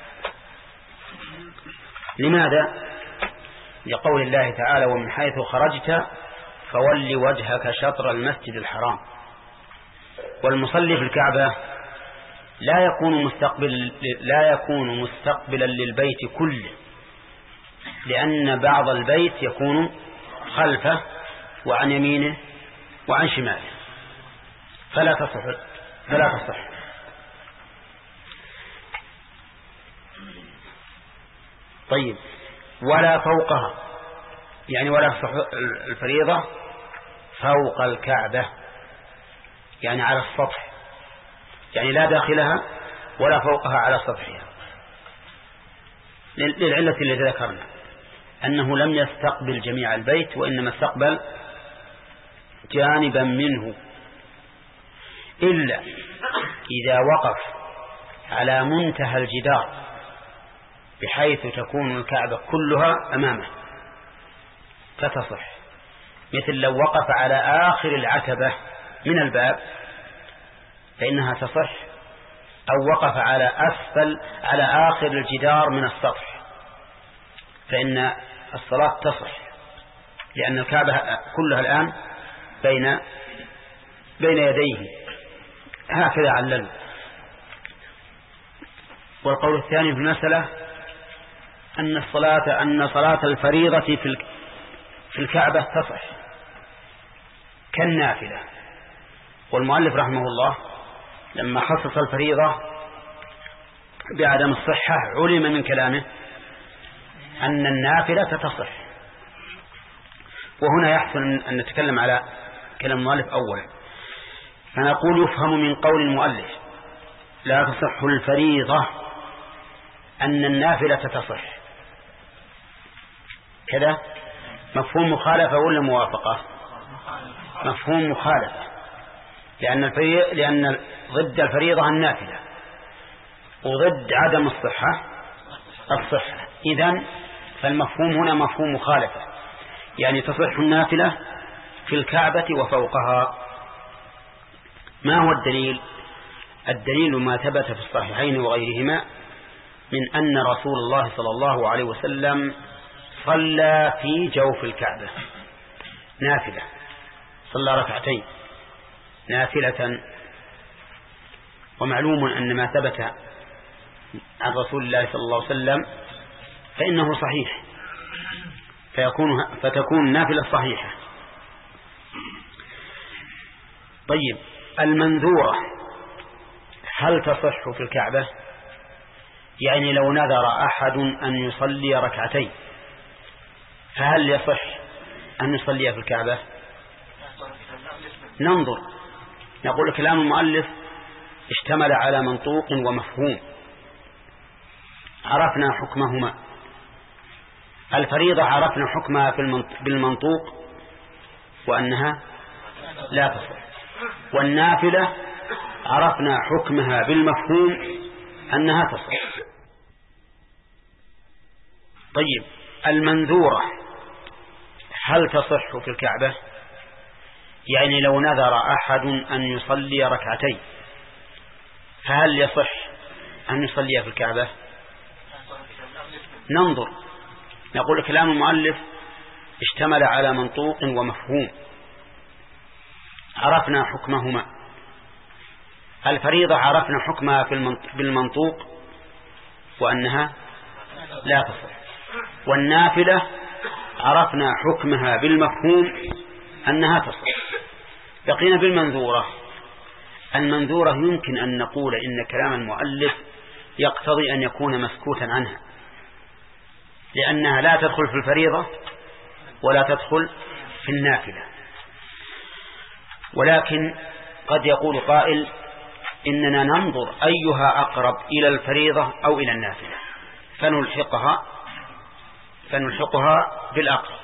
لماذا؟ لقول الله تعالى: ومن حيث خرجت فول وجهك شطر المسجد الحرام. والمصلي في الكعبة لا يكون مستقبل لا يكون مستقبلا للبيت كله، لأن بعض البيت يكون خلفه وعن يمينه وعن شماله، فلا تصح فلا تصح. طيب، ولا فوقها، يعني ولا الفريضة فوق الكعبة، يعني على السطح، يعني لا داخلها ولا فوقها على سطحها، للعلة التي ذكرنا أنه لم يستقبل جميع البيت وإنما استقبل جانبا منه، إلا إذا وقف على منتهى الجدار بحيث تكون الكعبة كلها أمامه فتصح، مثل لو وقف على آخر العتبة من الباب فإنها تصح، أو وقف على أسفل على آخر الجدار من السطح فإن الصلاة تصح، لأن الكعبة كلها الآن بين بين يديه هكذا علل. والقول الثاني في المسألة أن الصلاة أن صلاة الفريضة في في الكعبة تصح كالنافلة. والمؤلف رحمه الله لما خصص الفريضة بعدم الصحة علم من كلامه أن النافلة تصح. وهنا يحسن أن نتكلم على كلام المؤلف أولا، فنقول يفهم من قول المؤلف لا تصح الفريضة أن النافلة تصح، كذا مفهوم مخالفة ولا موافقة؟ مفهوم مخالفة، لأن الفريضة لأن ضد الفريضة النافلة وضد عدم الصحة الصحة، إذن فالمفهوم هنا مفهوم مخالفة، يعني تصح النافلة في الكعبة وفوقها. ما هو الدليل؟ الدليل ما ثبت في الصحيحين وغيرهما من أن رسول الله صلى الله عليه وسلم صلى في جوف الكعبة نافلة، صلى ركعتين نافلة. ومعلوم أن ما ثبت عن رسول الله صلى الله عليه وسلم فإنه صحيح، فيكون فتكون نافلة صحيحة. طيب المنذورة هل تصح في الكعبة؟ يعني لو نذر أحد أن يصلي ركعتين فهل يصح أن يصلي في الكعبة؟ ننظر، نقول كلام المؤلف اشتمل على منطوق ومفهوم، عرفنا حكمهما. الفريضة عرفنا حكمها بالمنطوق وأنها لا تصح، والنافلة عرفنا حكمها بالمفهوم أنها تصح. طيب المنذورة هل تصح في الكعبة؟ يعني لو نذر أحد أن يصلي ركعتين فهل يصح أن يصلي في الكعبة؟ ننظر، نقول كلام المؤلف اشتمل على منطوق ومفهوم، عرفنا حكمهما. الفريضة عرفنا حكمها بالمنطوق وأنها لا تصح، والنافلة عرفنا حكمها بالمفهوم أنها تصح. بقينا بالمنذورة. المنذورة يمكن أن نقول إن كلام المؤلف يقتضي أن يكون مسكوتا عنها، لأنها لا تدخل في الفريضة ولا تدخل في النافلة. ولكن قد يقول قائل إننا ننظر أيها أقرب إلى الفريضة أو إلى النافلة فنلحقها فنلحقها بالأقرب.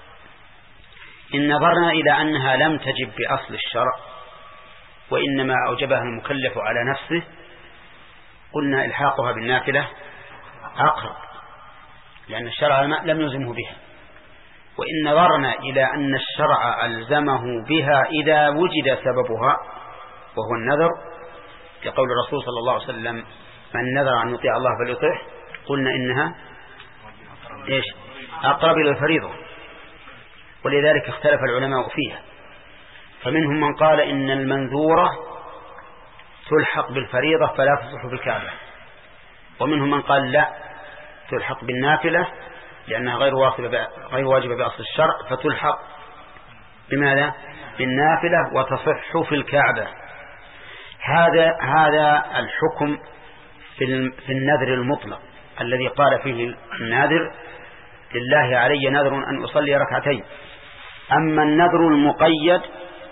إن نظرنا إلى أنها لم تجب بأصل الشرع وإنما أوجبها المكلف على نفسه قلنا إلحاقها بالنافلة أقرب، لأن الشرع لم يلزمه بها. وإن نظرنا إلى أن الشرع ألزمه بها إذا وجد سببها وهو النذر، كقول الرسول صلى الله عليه وسلم من نذر أن يطيع الله فليطيعه، قلنا إنها إيش أقرب إلى الفريضة، ولذلك اختلف العلماء فيها. فمنهم من قال إن المنذورة تلحق بالفريضة فلا تصح في الكعبة، ومنهم من قال لا تلحق بالنافلة لأنها غير واجبة غير واجبة بأصل الشرع فتلحق بماذا؟ بالنافلة وتصح في الكعبة. هذا هذا الحكم في في النذر المطلق الذي قال فيه الناذر لله علي نذر أن أصلي ركعتين. أما النذر المقيد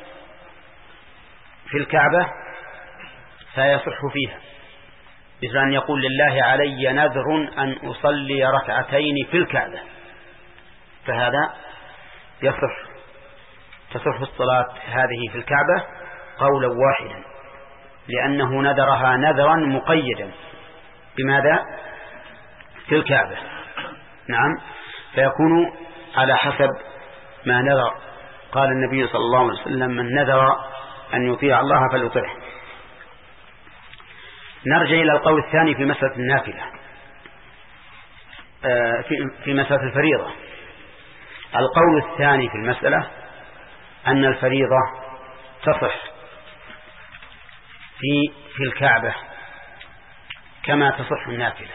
في الكعبة فيصح فيها، مثل أن يقول لله علي نذر أن أصلي ركعتين في الكعبة، فهذا يصح، تصح الصلاة هذه في الكعبة قولا واحدا، لأنه نذرها نذرا مقيدا بماذا؟ في الكعبة. نعم، فيكون على حسب ما نذر. قال النبي صلى الله عليه وسلم من نذر أن يطيع الله فليطيعه. نرجع إلى القول الثاني في مسألة النافلة، في مسألة الفريضة. القول الثاني في المسألة أن الفريضة تصح في في الكعبة كما تصح النافلة،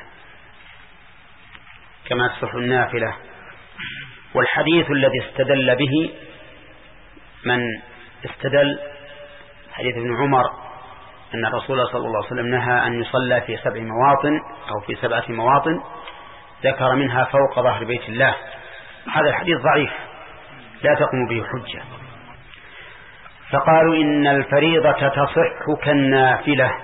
كما تصح النافلة. والحديث الذي استدل به من استدل حديث ابن عمر أن الرسول صلى الله عليه وسلم نهى أن يصلى في سبع مواطن أو في سبعة مواطن، ذكر منها فوق ظهر بيت الله. هذا الحديث ضعيف لا تقوم به حجة، فقالوا إن الفريضة تصح كالنافلة،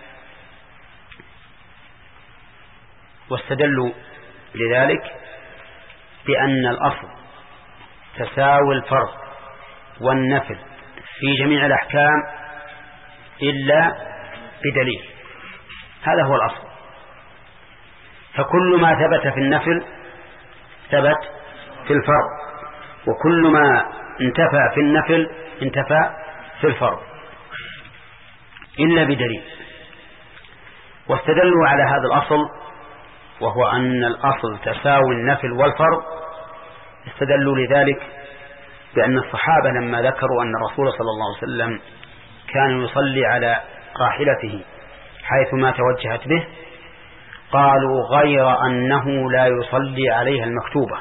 واستدلوا لذلك بأن الأصل تساوي الفرض والنفل في جميع الأحكام إلا بدليل، هذا هو الأصل. فكل ما ثبت في النفل ثبت في الفرض، وكل ما انتفى في النفل انتفى في الفرض إلا بدليل. واستدلوا على هذا الأصل، وهو أن الأصل تساوي النفل والفرض، استدلوا لذلك بأن الصحابة لما ذكروا أن الرسول صلى الله عليه وسلم كان يصلي على راحلته حيثما توجهت به، قالوا غير أنه لا يصلي عليها المكتوبة،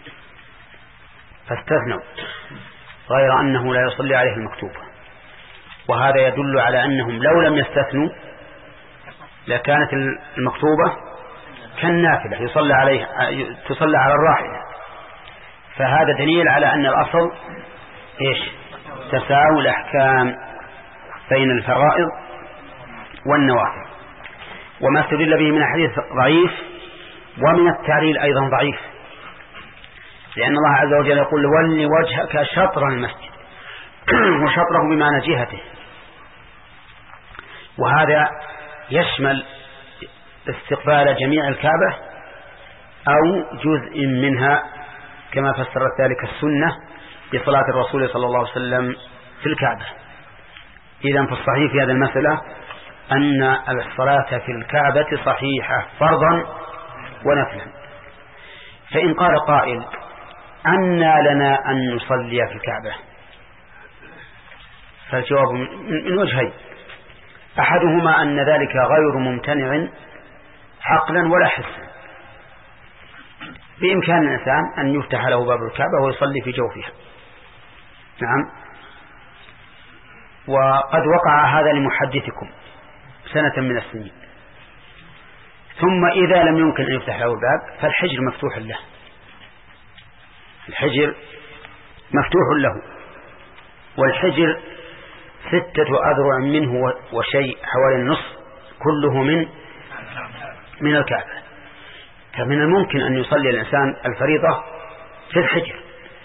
فاستثنوا غير أنه لا يصلي عليها المكتوبة. وهذا يدل على أنهم لو لم يستثنوا لكانت المكتوبة كالنافلة يصلى عليها، تصلى على الراحلة. فهذا دليل على أن الأصل إيش؟ تساوي الأحكام بين الفرائض والنوافل. وما استدل به من الحديث ضعيف، ومن التعليل أيضا ضعيف، لأن الله عز وجل يقول ولي وجهك شطر المسجد وشطره بمعنى جهته، وهذا يشمل استقبال جميع الكعبة أو جزء منها، كما فسرت ذلك السنة بصلاة الرسول صلى الله عليه وسلم في الكعبة. إذن في الصحيح في هذه المسألة أن الصلاة في الكعبة صحيحة فرضا ونفلا. فإن قال قائل أنى لنا أن نصلي في الكعبة، فالجواب من وجهين: أحدهما أن ذلك غير ممتنع عقلا ولا حسا، بإمكان الإنسان أن يفتح له باب الكعبة ويصلي في جوفها. نعم، وقد وقع هذا لمحدثكم سنة من السنين. ثم إذا لم يمكن أن يفتح له الباب فالحجر مفتوح له، الحجر مفتوح له، والحجر ستة أذرع منه وشيء حوالي النصف كله من من الكعبة. فمن الممكن أن يصلي الإنسان الفريضة في الحجر.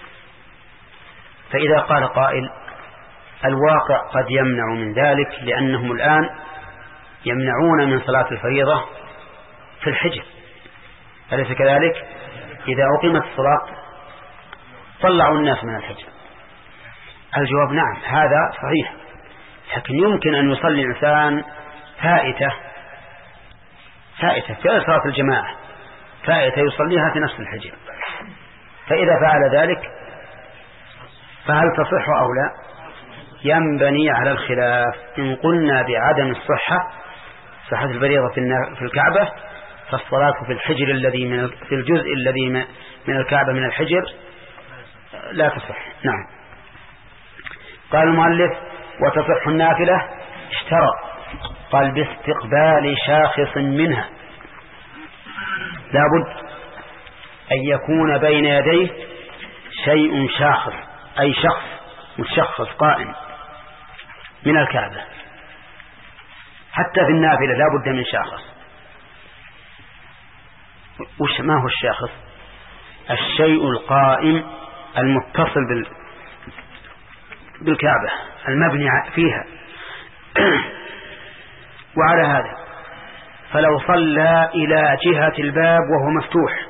فإذا قال قائل الواقع قد يمنع من ذلك، لأنهم الآن يمنعون من صلاة الفريضة في الحجر، أليس كذلك؟ إذا أقيمت الصلاة طلعوا الناس من الحجر. الجواب نعم، هذا صحيح، لكن يمكن أن يصلي الإنسان فائتة فائتة في صلاة الجماعة، فائتة يصليها في نفس الحجر. فإذا فعل ذلك فهل تصح أو لا؟ ينبني على الخلاف. إن قلنا بعدم الصحة، صحة الفريضة في الكعبة، فالصلاة في الحجر الذي من في الجزء الذي من الكعبة من الحجر لا تصح. نعم. قال المؤلف وتصح النافلة، اشترط، قال باستقبال شاخص منها، لابد أن يكون بين يديه شيء شاخص، أي شخص متشخص قائم من الكعبة. حتى في النافلة لا بد من شاخص. وش ما هو الشاخص؟ الشيء القائم المتصل بال بالكعبة المبني فيها. وعلى هذا فلو صلى إلى جهة الباب وهو مفتوح،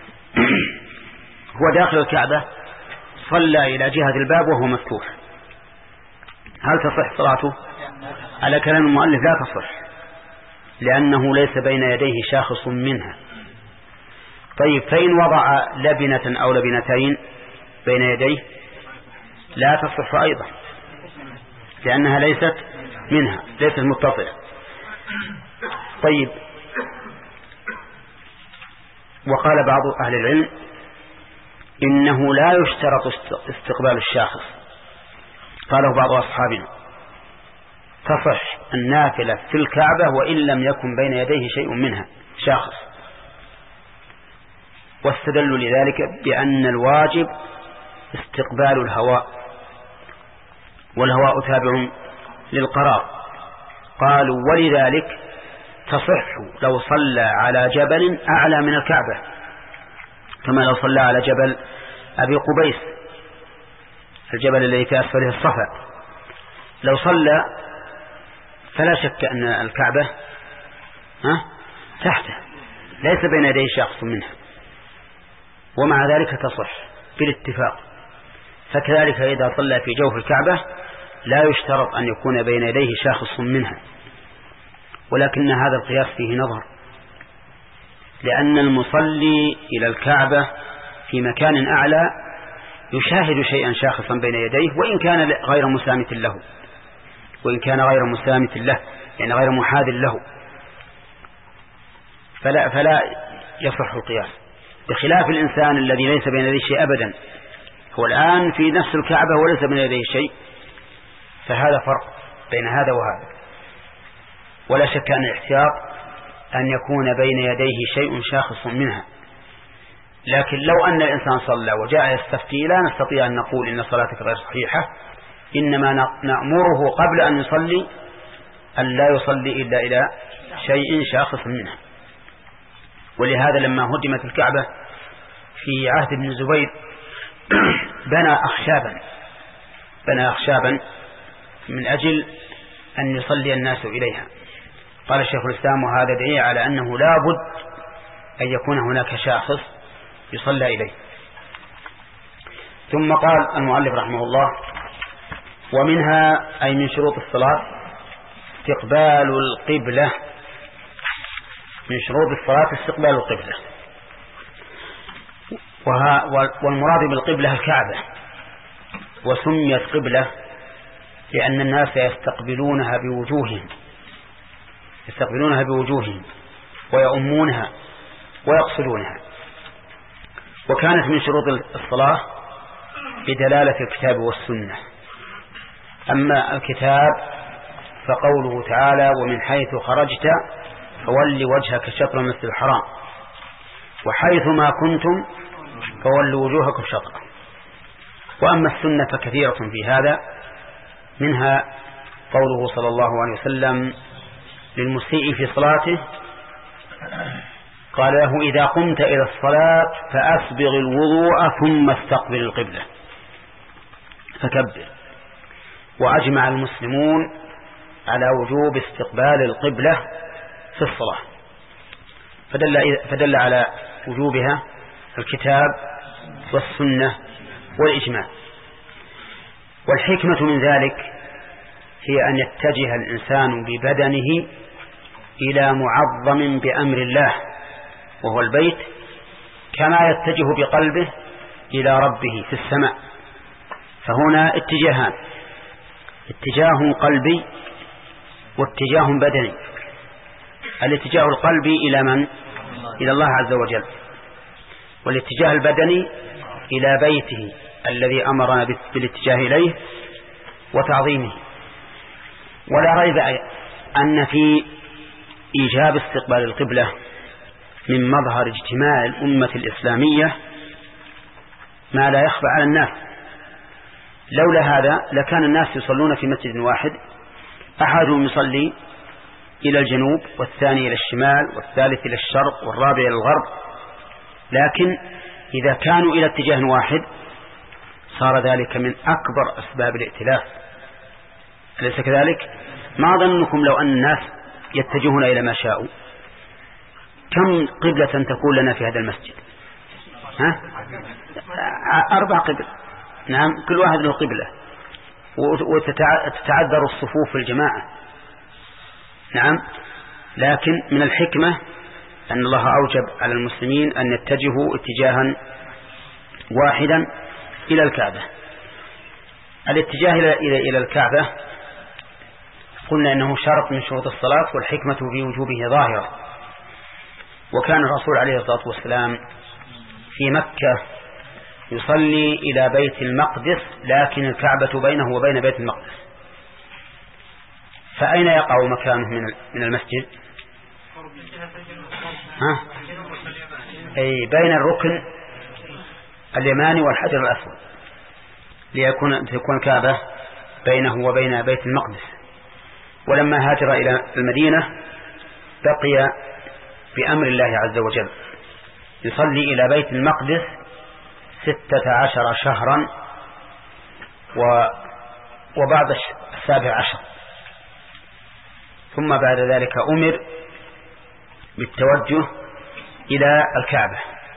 هو داخل الكعبة صلى إلى جهة الباب وهو مفتوح، هل تصح صلاته؟ على كلام المؤلف لا تصح، لأنه ليس بين يديه شاخص منها. طيب فإن وضع لبنة أو لبنتين بين يديه لا تصح أيضا، لأنها ليست منها، ليست متصلة. طيب وقال بعض أهل العلم إنه لا يشترط استقبال الشاخص، قاله بعض أصحابنا تصح النافلة في الكعبة وإن لم يكن بين يديه شيء منها شاخص، واستدلوا لذلك بأن الواجب استقبال الهواء، والهواء تابع للقرار. قالوا ولذلك تصح لو صلى على جبل أعلى من الكعبة، كما لو صلى على جبل أبي قبيس، الجبل الذي في أسفله الصفا، لو صلى فلا شك أن الكعبة ها تحته ليس بين يديه شخص منها، ومع ذلك تصح بالاتفاق. فكذلك إذا صلى في جوف الكعبة لا يشترط أن يكون بين يديه شاخص منها، ولكن هذا القياس فيه نظر، لأن المصلي إلى الكعبة في مكان أعلى يشاهد شيئا شاخصا بين يديه وإن كان غير مسامت له، وإن كان غير مسامت له يعني غير محاذ له، فلا, فلا يصح القياس، بخلاف الإنسان الذي ليس بين يديه شيء أبدا، هو الآن في نفس الكعبة وليس بين يديه شيء، فهذا فرق بين هذا وهذا. ولا شك أن الاحتياط أن يكون بين يديه شيء شاخص منها. لكن لو أن الإنسان صلى وجاء يستفتي لا نستطيع أن نقول إن صلاتك غير صحيحة، إنما نأمره قبل أن يصلي أن لا يصلي إلا إلى شيء شاخص منها. ولهذا لما هدمت الكعبة في عهد ابن الزبير بنى أخشابا بنى أخشابا من أجل أن يصلي الناس إليها. قال الشيخ الإسلام وهذا دليل على أنه لا بد أن يكون هناك شاخص يصلى إليه. ثم قال المؤلف رحمه الله ومنها أي من شروط الصلاة استقبال القبلة، من شروط الصلاة استقبال القبلة، والمراد بالقبلة الكعبة، وسميت قبلة لأن الناس يستقبلونها بوجوههم يستقبلونها بوجوههم ويؤمونها ويقصدونها. وكانت من شروط الصلاة بدلالة الكتاب والسنة. أما الكتاب فقوله تعالى ومن حيث خرجت فول وجهك شطر المسجد الحرام وحيث ما كنتم فولوا وجوهكم شطره. وأما السنة فكثيرة في هذا، منها قوله صلى الله عليه وسلم للمسيء في صلاته قال له إذا قمت إلى الصلاة فأسبغ الوضوء ثم استقبل القبلة فكبر. وأجمع المسلمون على وجوب استقبال القبلة في الصلاة، فدل, فدل على وجوبها الكتاب والسنة والإجماع. والحكمة من ذلك هي أن يتجه الإنسان ببدنه إلى معظم بأمر الله وهو البيت، كما يتجه بقلبه إلى ربه في السماء. فهنا اتجاهان، اتجاه قلبي واتجاه بدني. الاتجاه القلبي إلى من؟ إلى الله عز وجل، والاتجاه البدني إلى بيته الذي أمرنا بالاتجاه إليه وتعظيمه. ولا ريب أن في إيجاب استقبال القبلة من مظهر اجتماع الأمة الإسلامية ما لا يخفى على الناس. لولا هذا لكان الناس يصلون في مسجد واحد، أحدهم يصلي إلى الجنوب والثاني إلى الشمال والثالث إلى الشرق والرابع إلى الغرب، لكن إذا كانوا إلى اتجاه واحد صار ذلك من أكبر أسباب الائتلاف، أليس كذلك؟ ما ظنكم لو أن الناس يتجهون إلى ما شاءوا؟ كم قبلة تكون لنا في هذا المسجد؟ ها؟ أربع قبل، نعم، كل واحد له قبلة، وتتعذر الصفوف في الجماعة، نعم. لكن من الحكمة أن الله أوجب على المسلمين أن يتجهوا اتجاها واحدا إلى الكعبة. الاتجاه إلى إلى الكعبة قلنا أنه شرط من شروط الصلاة، والحكمة في وجوبه ظاهرة. وكان الرسول عليه الصلاة والسلام في مكة يصلي إلى بيت المقدس، لكن الكعبة بينه وبين بيت المقدس، فأين يقع مكانه من المسجد؟ ها؟ أي بين الركن اليماني والحجر الأسود، ليكون تكون الكعبة بينه وبين بيت المقدس. ولما هاجر إلى المدينة بقي بأمر الله عز وجل يصلي إلى بيت المقدس ستة عشر شهرا وبعد السابع عشر، ثم بعد ذلك أمر بالتوجه إلى الكعبة.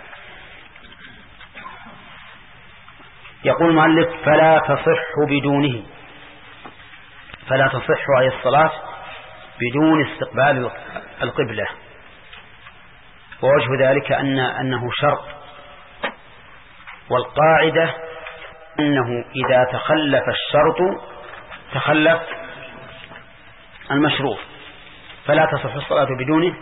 يقول المؤلف: فلا تصح بدونه، فلا تصح أي الصلاة بدون استقبال القبلة. ووجه ذلك أن أنه شرط، والقاعدة أنه إذا تخلف الشرط تخلف المشروط، فلا تصح الصلاة بدونه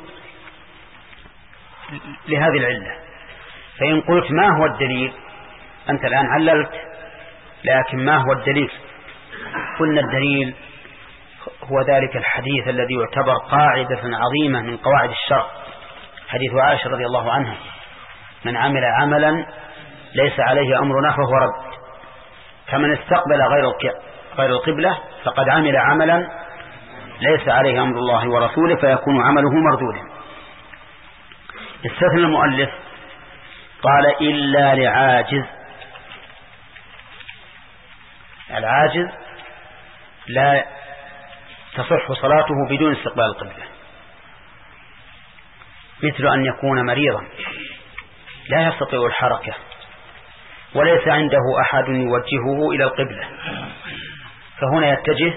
لهذه العلة. فإن قلت ما هو الدليل؟ أنت الآن عللت، لكن ما هو الدليل؟ قلنا الدليل هو ذلك الحديث الذي يعتبر قاعدة عظيمة من قواعد الشرع، حديث عائشة رضي الله عنها: من عمل عملا ليس عليه أمرنا فهو رد، فمن استقبل غير غير القبلة فقد عمل عملا ليس عليه أمر الله ورسوله فيكون عمله مردودا. استثنى المؤلف قال: إلا لعاجز. العاجز لا تصح صلاته بدون استقبال القبلة، مثل أن يكون مريضا لا يستطيع الحركة وليس عنده أحد يوجهه إلى القبلة، فهنا يتجه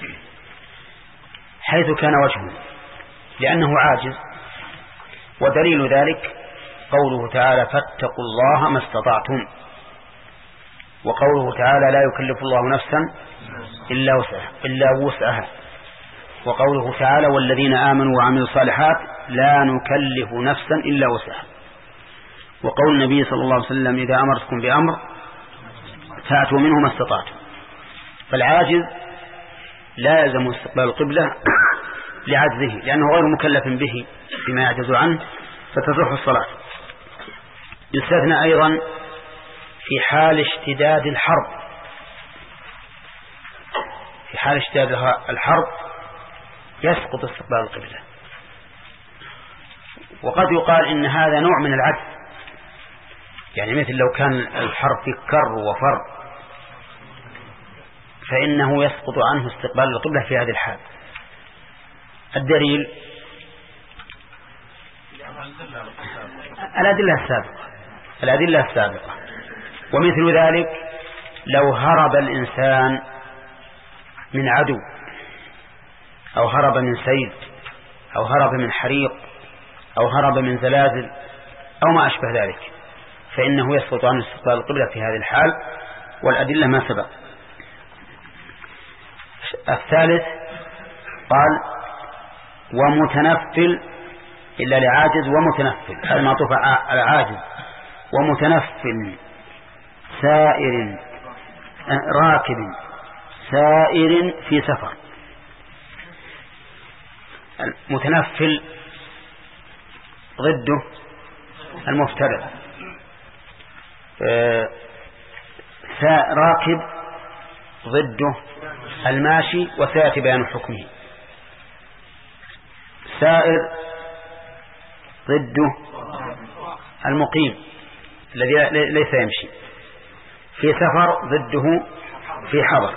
حيث كان وجهه لأنه عاجز. ودليل ذلك قوله تعالى: فاتقوا الله ما استطعتم، وقوله تعالى: لا يكلف الله نفسا إلا وسعها, إلا وسعها وقوله تعالى: والذين آمنوا وعملوا الصالحات لا نكلف نفسا إلا وسعها. وقول النبي صلى الله عليه وسلم: إذا أمرتكم بأمر فأتوا منه ما استطعتم. فالعاجز لا يلزم استقبال القبلة لعجزه، لأنه غير مكلف به فيما يعجز عنه، فتصح الصلاة. يستثنى أيضا في حال اشتداد الحرب، في حال اشتداد الحرب يسقط استقبال القبلة. وقد يقال إن هذا نوع من العجز، يعني مثل لو كان الحرب في كر وفر فإنه يسقط عنه استقبال القبلة في هذه الحال. الدليل الأدلة السابقة الأدلة السابقة ومثل ذلك لو هرب الإنسان من عدو، أو هرب من سيل، أو هرب من حريق، أو هرب من زلازل، أو ما أشبه ذلك، فإنه يسقط عنه استقبال القبلة في هذه الحال، والأدلة ما سبق. الثالث قال: ومتنفل، إلا لعاجز ومتنفل، هذا معطوف على عاجز. ومتنفل سائر راكب سائر في سفر. متنفل ضده المفترض. راكب ضده الماشي وسيأتي بيان حكمه. سائر ضده المقيم الذي ليس يمشي. في سفر ضده في حضر.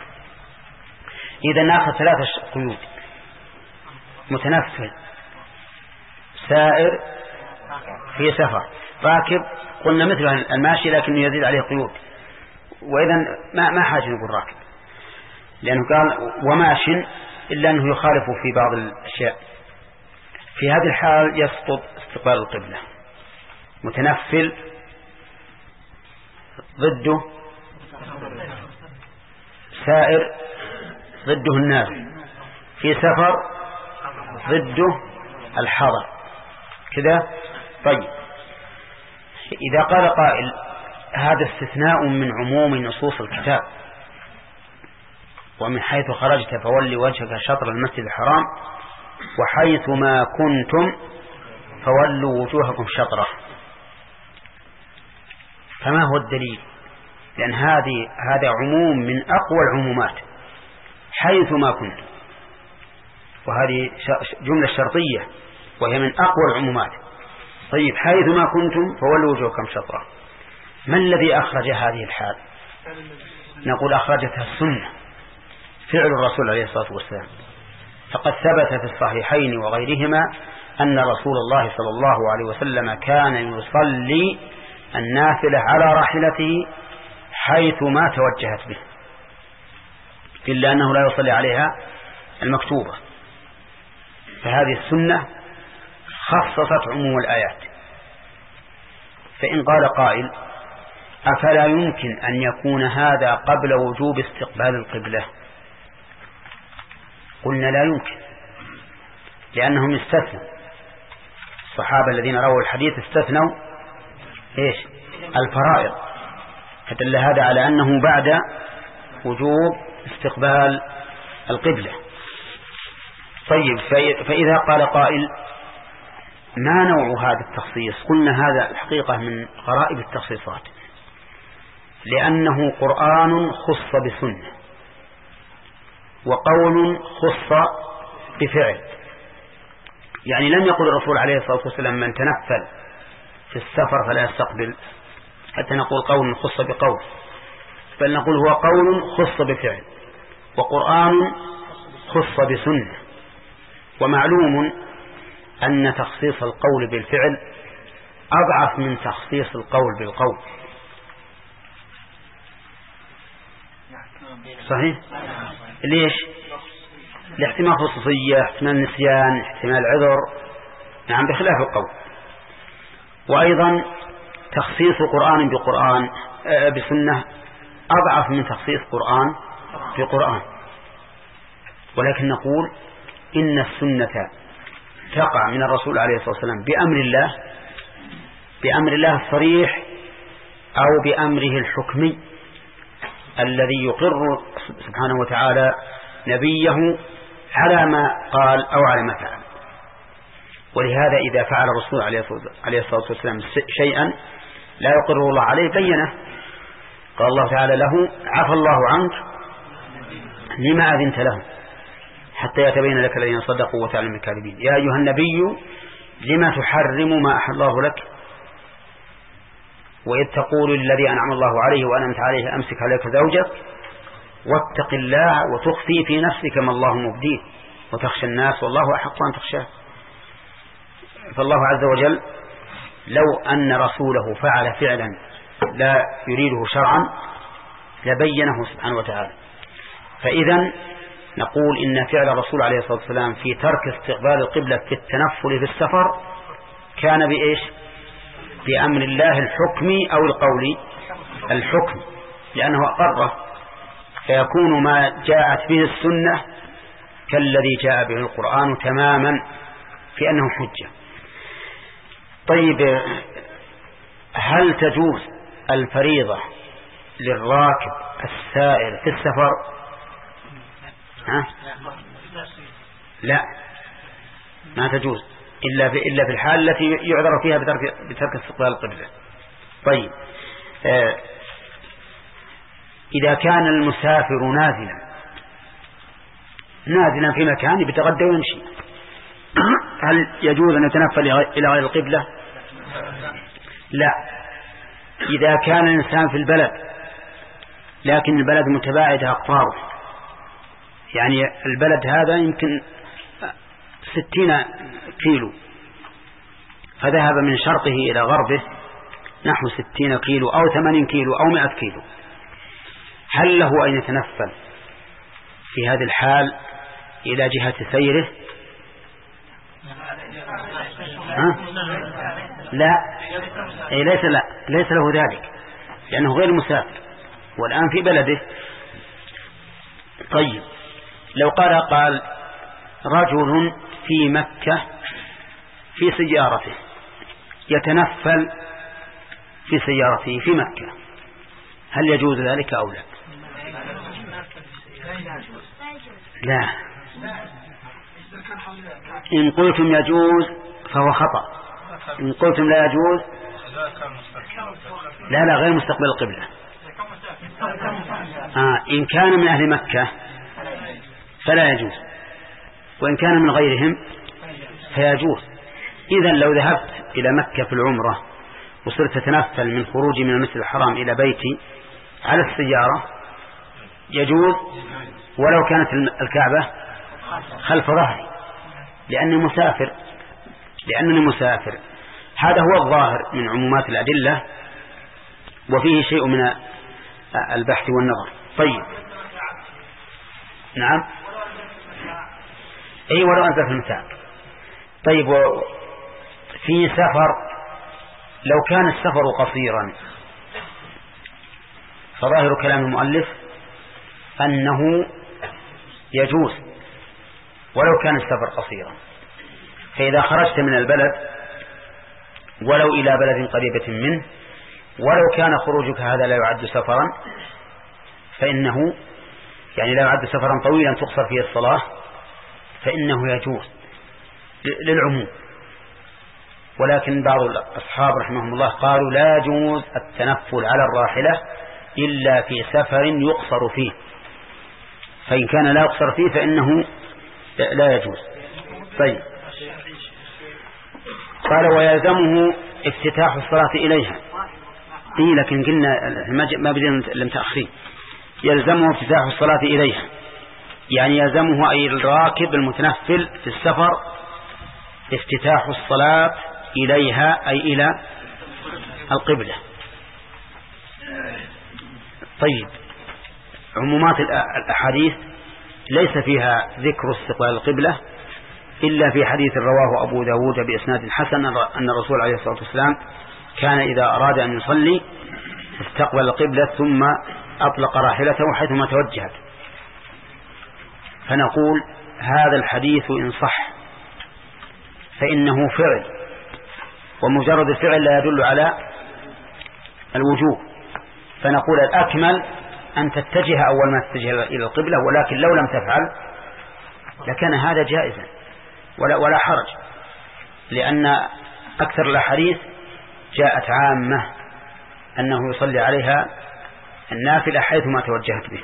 إذا نأخذ ثلاثة قيود: متنفل، سائر، في سفر. راكب قلنا مثل الماشي لكن يزيد عليه قيود، وإذا ما ما حاجة نقول راكب، لأنه قال وماش إلا أنه يخالف في بعض الأشياء. في هذه الحال يسقط استقبال القبلة. متنفل ضده سائر ضده النازل. في سفر ضده الحضر. كذا. طيب، إذا قال قائل هذا استثناء من عموم نصوص الكتاب، ومن حيث خرجت فولي وجهك شطر المسجد الحرام وحيث ما كنتم فولوا وجوهكم شطره، فما هو الدليل؟ لأن هذه هذا عموم من أقوى العمومات، حيث ما كنتم، وهذه جملة شرطية وهي من أقوى العمومات. طيب، حيث ما كنتم فولوا وجوهكم شطره، ما الذي أخرج هذه الحال؟ نقول أخرجتها السنة، فعل الرسول عليه الصلاة والسلام. فقد ثبت في الصحيحين وغيرهما أن رسول الله صلى الله عليه وسلم كان يصلي النافلة على راحلته حيث ما توجهت به، إلا أنه لا يصلي عليها المكتوبة. فهذه السنة خصصت عموم الآيات. فإن قال قائل أفلا يمكن أن يكون هذا قبل وجوب استقبال القبلة؟ قلنا لا يمكن، لأنهم استثنوا. الصحابة الذين رووا الحديث استثنوا إيش؟ الفرائض، فدل هذا على أنه بعد وجوب استقبال القبلة. طيب، فإذا قال قائل ما نوع هذا التخصيص؟ قلنا هذا الحقيقة من غرائب التخصيصات، لأنه قرآن خص بسنة، وقول خص بفعل. يعني لم يقل الرسول عليه الصلاة والسلام من تنفل في السفر فلا يستقبل حتى نقول قول خص بقول، بل نقول هو قول خص بفعل وقرآن خص بسنة. ومعلوم أن تخصيص القول بالفعل أضعف من تخصيص القول بالقول. صحيح؟ ليش؟ لاحتمال خصوصية، احتمال نسيان، احتمال عذر، نعم، بخلاف القول. وأيضا تخصيص قرآن بقرآن بسنة أضعف من تخصيص قرآن بقرآن. ولكن نقول إن السنة تقع من الرسول عليه الصلاة والسلام بأمر الله، بأمر الله الصريح أو بأمره الحكمي الذي يقر سبحانه وتعالى نبيه على ما قال أو على ما فعل. ولهذا إذا فعل الرسول عليه الصلاة والسلام شيئا لا يقر الله عليه بينه. قال الله تعالى له عفى الله عنك لما أذنت له حتى يتبين لك الذين صدقوا وتعلم الكاذبين. يا أيها النبي لما تحرم ما أحل الله لك وإذ تقول الذي أنعم الله عليه وأنعمت عليه أمسك عليك زوجك واتق الله وتخفي في نفسك ما الله مبديه وتخشى الناس والله أحق أن تخشاه. فالله عز وجل لو أن رسوله فعل فعلا لا يريده شرعا لبينه سبحانه وتعالى. فإذا نقول إن فعل الرسول عليه الصلاة والسلام في ترك استقبال القبلة في التنفل في السفر كان بإيش؟ بأمر الله الحكمي أو القولي الحكم، لأنه أقره، فيكون ما جاءت به السنة كالذي جاء به القرآن تماما في أنه حجة. طيب، هل تجوز الفريضة للراكب السائر في السفر؟ ها؟ لا، ما تجوز. إلا في إلا في الحال التي يعذر فيها بترك بترك استقبال القبلة. طيب آه إذا كان المسافر نازلا نازلا في مكان بيتغدى ويمشي، هل يجوز أن يتنفل إلى غير القبلة؟ لا. إذا كان الإنسان في البلد لكن البلد متباعد أقطاره، يعني البلد هذا يمكن ستين كيلو، فذهب من شرقه إلى غربه نحو ستين كيلو أو ثمانين كيلو أو مئة كيلو، هل له أن يتنفل في هذه الحال إلى جهة سيره؟ ها؟ لا، أي ليس لا ليس له ذلك لأنه غير مسافر والآن في بلده. طيب لو قال قال رجل في مكة في سيارته يتنفل في سيارته في مكة، هل يجوز ذلك أو لا؟ لا. إن قلتم يجوز فهو خطأ، إن قلتم لا يجوز لا لا غير مستقبل القبلة. آه إن كان من أهل مكة فلا يجوز، وإن كان من غيرهم فيجوز. إذن لو ذهبت إلى مكة في العمرة وصرت تتنفل من خروجي من المسجد الحرام إلى بيتي على السيارة يجوز، ولو كانت الكعبة خلف ظهري لأني مسافر لأنني مسافر هذا هو الظاهر من عمومات الأدلة، وفيه شيء من البحث والنظر. طيب نعم أي ولو أنزل في المتاع. طيب في سفر لو كان السفر قصيرا فظاهر كلام المؤلف أنه يجوز ولو كان السفر قصيرا، فإذا خرجت من البلد ولو إلى بلد قريبة منه ولو كان خروجك هذا لا يعد سفرا فإنه يعني لا يعد سفرا طويلا تقصر فيه الصلاة فإنه يجوز للعموم. ولكن بعض الأصحاب رحمهم الله قالوا لا يجوز التنفل على الراحلة إلا في سفر يقصر فيه، فإن كان لا يقصر فيه فإنه لا يجوز. طيب قال ويلزمه افتتاح الصلاة إليها. إيه لكن قلنا ما بدنا لم تأخرين. يلزمه افتتاح الصلاة إليها يعني يلزمه أي الراكب المتنفل في السفر افتتاح الصلاة إليها أي إلى القبلة. طيب عمومات الأحاديث ليس فيها ذكر استقبال القبلة إلا في حديث رواه أبو داود بإسناد حسن أن الرسول عليه الصلاة والسلام كان إذا أراد أن يصلي استقبل القبلة ثم أطلق راحلته حيثما توجهت. فنقول هذا الحديث إن صح فإنه فعل، ومجرد الفعل لا يدل على الوجوب، فنقول الأكمل أن تتجه أول ما تتجه إلى القبلة، ولكن لو لم تفعل لكان هذا جائزا ولا, ولا حرج، لأن أكثر الأحاديث جاءت عامة أنه يصلي عليها النافلة حيثما توجهت به.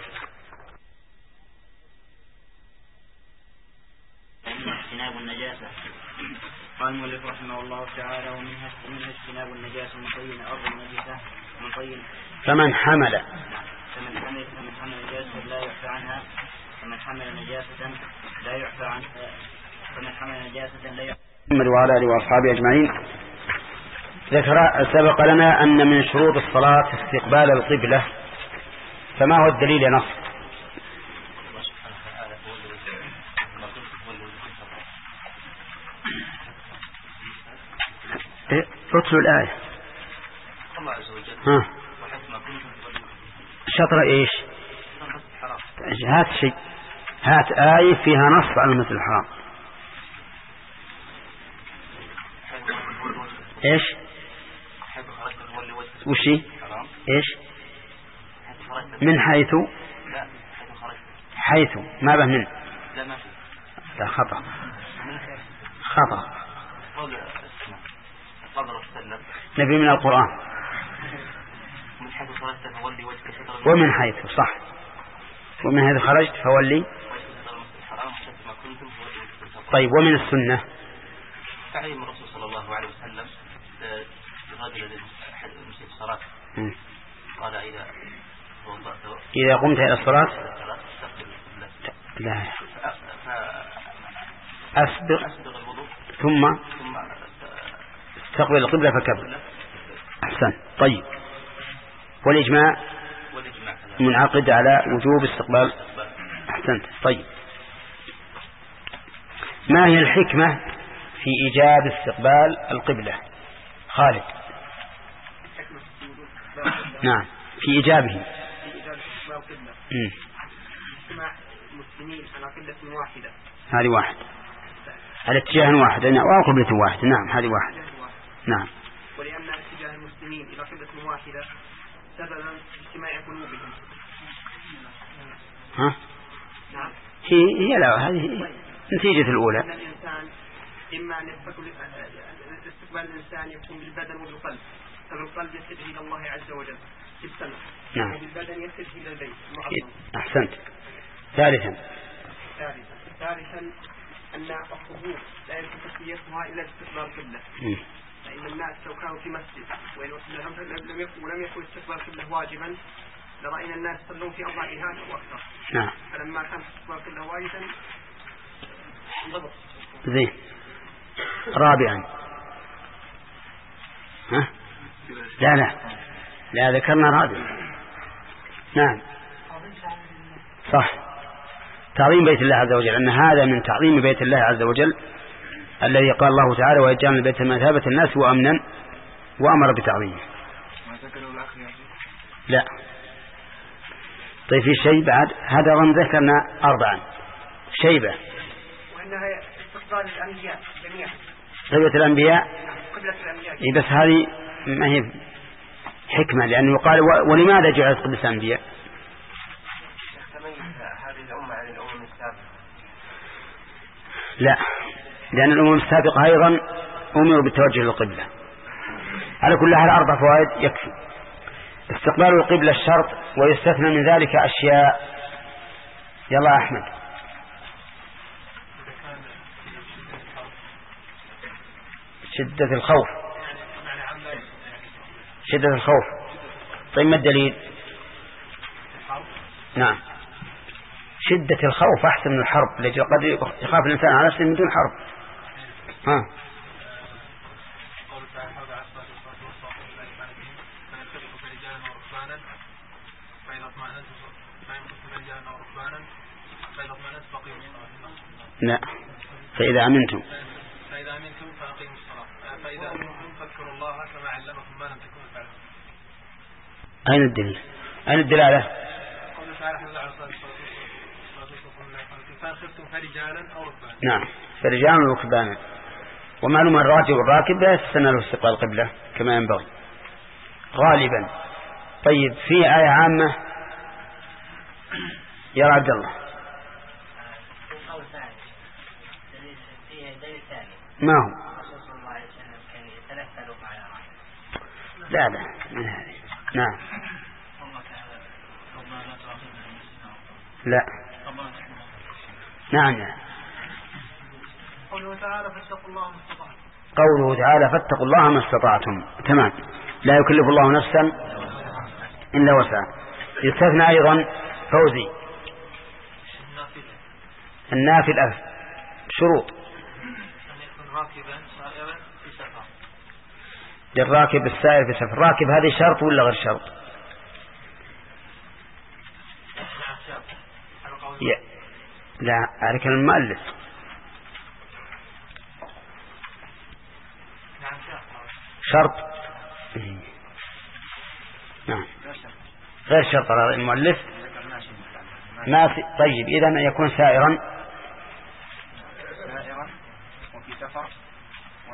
اجتناب النجاسة. قال المؤلف رحمه الله تعالى ومنها منها اجتناب النجاسة من طين أرض النجاسة من طين فمن حمل فمن حمل فمن حمل نجاسة لا يعفى عنها فمن حمل نجاسة لا يعفى عنها فمن حمل نجاسة لا يعفى محمد وعلى آله وأصحابه أجمعين. ذكر سبق لنا أن من شروط الصلاة استقبال القبلة، فما هو الدليل يا نصر؟ اتلو الآية. الله عز وجل ها شطر ايش؟ هات شيء هات آية فيها نص على المسجد الحرام. ايش وشي ايش من حيث حيث ما به من لا خطأ خطأ نبي من القرآن. ومن حيث صح، ومن حيث خرجت فولي. طيب ومن السنة تعليم الرسول صلى الله عليه وسلم للرجل الذي يمسك الصلاة قال إذا إذا قمت إلى الصلاة لا أسبق ثم استقبل القبلة فكبر. أحسن. طيب والإجماع منعقد على وجوب استقبال. أحسنت. طيب ما هي الحكمة في إيجاب استقبال القبلة؟ خالد. نعم في إيجابه. في إيجاب استقبال القبلة اجتماع المسلمين على قبلة واحدة. هذه واحد على اتجاه واحد أو قبلة واحد. نعم هذه واحد. نعم. ولأن اتجاه المسلمين إلى قبلة واحدة سببا اجتماع قلوبهم. ها؟ نعم. هي هي لا هذه نتيجة الأولى. أن الإنسان إما أن استقبال الإنسان يكون بالبدن وبالقلب، فالقلب يتجه إلى الله عز وجل في السمع. نعم. وبالبدن يتجه إلى البيت. أحسنت. ثالثا. ثالثا. ثالثا أن القبور لا يمكن تسميتها إلا استقبال القبلة. فإن الناس لو كانوا في مسجد ولم يكن ولم يكن استقبال القبلة واجبا لرأينا الناس يصلون في أربع جهات أو أكثر. نعم. فلما كان استقبال القبلة واجبا انضبط. زين. رابعا. ها؟ لا لا لا ذكرنا رابعا. نعم صح. تعظيم بيت الله عز وجل، أن هذا من تعظيم بيت الله عز وجل الذي قال الله تعالى ويجعل البيت مثابة الناس وأمنا وأمر بتعظيمه. لا. طيب في شيء بعد هذا رم ذكرنا أربعا. شيبة وأنها استقبال الأنبياء جميعا. قبلة الأنبياء. قبلة الأنبياء. إيه بس هذه ما هي حكمة، لأنه يقال ولماذا جعلت قبلة الأنبياء؟ هذه الأمة عن الأمم السابقة. لا، لأن الأمم السابقة أيضا أمروا بالتوجه للقبلة. على كل حال أربع فوائد يكفي. استقبال القبلة الشرط، ويستثنى من ذلك أشياء. يلا أحمد. شدة الخوف. شدة الخوف. طيب ما الدليل؟ نعم شدة الخوف أحسن من الحرب، لأجل قد يخاف الإنسان على نفسه من دون حرب. ها لا. فإذا أمنتم فإذا أمنتم فأقيموا الصلاة فإذا أمنتم فاذكروا الله كما علمكم ما لم تكونوا تعلمون. أين الدليل؟ أين الدلالة؟ قوله تعالى حفظ على الصلاة فأخذتم فرجالا أو ركبانا. نعم فرجالا وركبانا. ومعلوم الراكب والراكب لا يستنى له استقبال القبلة كما ينبغي غالبا. طيب في آية عامة يا عبد الله. ما هو؟ لا لا من هذه. نعم لا نعم لا. قوله تعالى فاتقوا الله ما استطعتم. قوله تعالى فاتقوا الله ما استطعتم. تمام. لا يكلف الله نفسا إلا وسعها. يستثنى أيضا فوزي النافل شروط للراكب السائر في سفر. راكب هذه شرط ولا غير شرط؟ لا عليك المؤلف. شرط. نعم غير شرط على المؤلف ما في. طيب إذا يكون سائرا سائرا وفي سفر و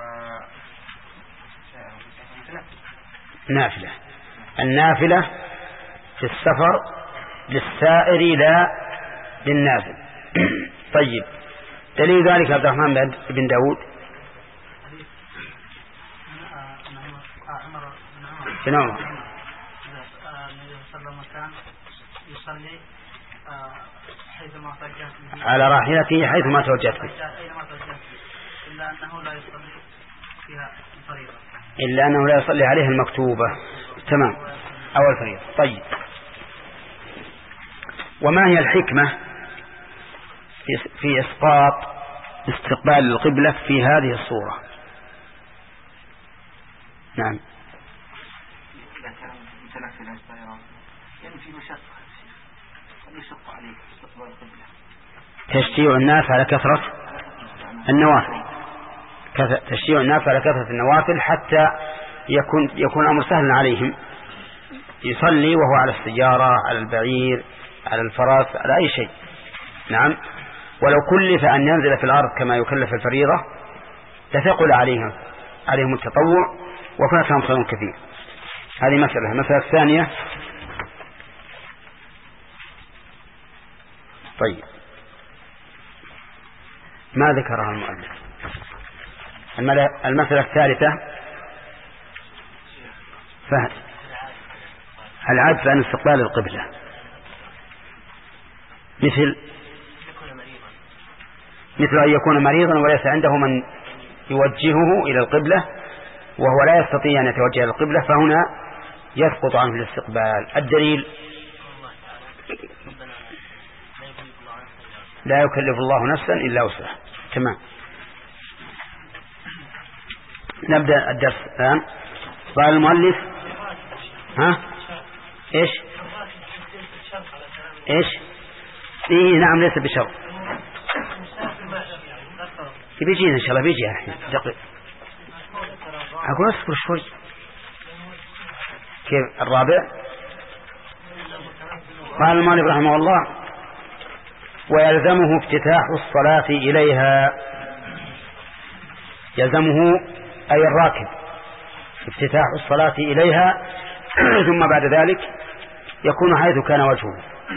نافلة. النافلة في السفر للسائر لا للنافل. طيب دليل ذلك عبد الرحمن بن داود. عمر بن عمر النبي صلى الله عليه وسلم كان يصلي حيثما توجهت على راحلته حيثما توجهت أينما توجهت إلا أنه لا يصلي فيها الفريضة إلا أنه لا يصلي عليها المكتوبة. تمام، أو الفريضة. طيب، وما هي الحكمة في إسقاط استقبال القبلة في هذه الصورة؟ نعم. إذا كان متنفل عن الطيران يعني في مشقة يشق عليك استقبال القبلة. تشجيع الناس على كثرة النوافل، تشجيع الناس على كثرة النوافل حتى يكون يكون الأمر سهلا عليهم، يصلي وهو على السيارة، على البعير، على الفرس، على أي شيء. نعم، ولو كلف أن ينزل في الأرض كما يكلف الفريضة لثقل عليهم عليهم التطوع وفاتهم خير كثير. هذه مسألة. المسألة الثانية، طيب، ما ذكرها المؤلف. المسألة الثالثة، فهد العجز عن استقبال القبلة، مثل مثل أن يكون مريضا وليس عنده من يوجهه إلى القبلة وهو لا يستطيع أن يتوجه إلى القبلة، فهنا يسقط عنه الاستقبال. الدليل: لا يكلف الله نفسا إلا وسعها. تمام. نبدأ الدرس الآن. قال المؤلف: ها إيش إيش إيه نعم، ليس بشرط. بيجينا إن شاء الله، بيجي الحين دقيق. أقول أصبر شوي. كيف الرابع؟ قال المؤلف رحمه الله: ويلزمه افتتاح الصلاة إليها. يلزمه أي الراكب افتتاح الصلاة إليها، ثم بعد ذلك يكون حيث كان وجهه.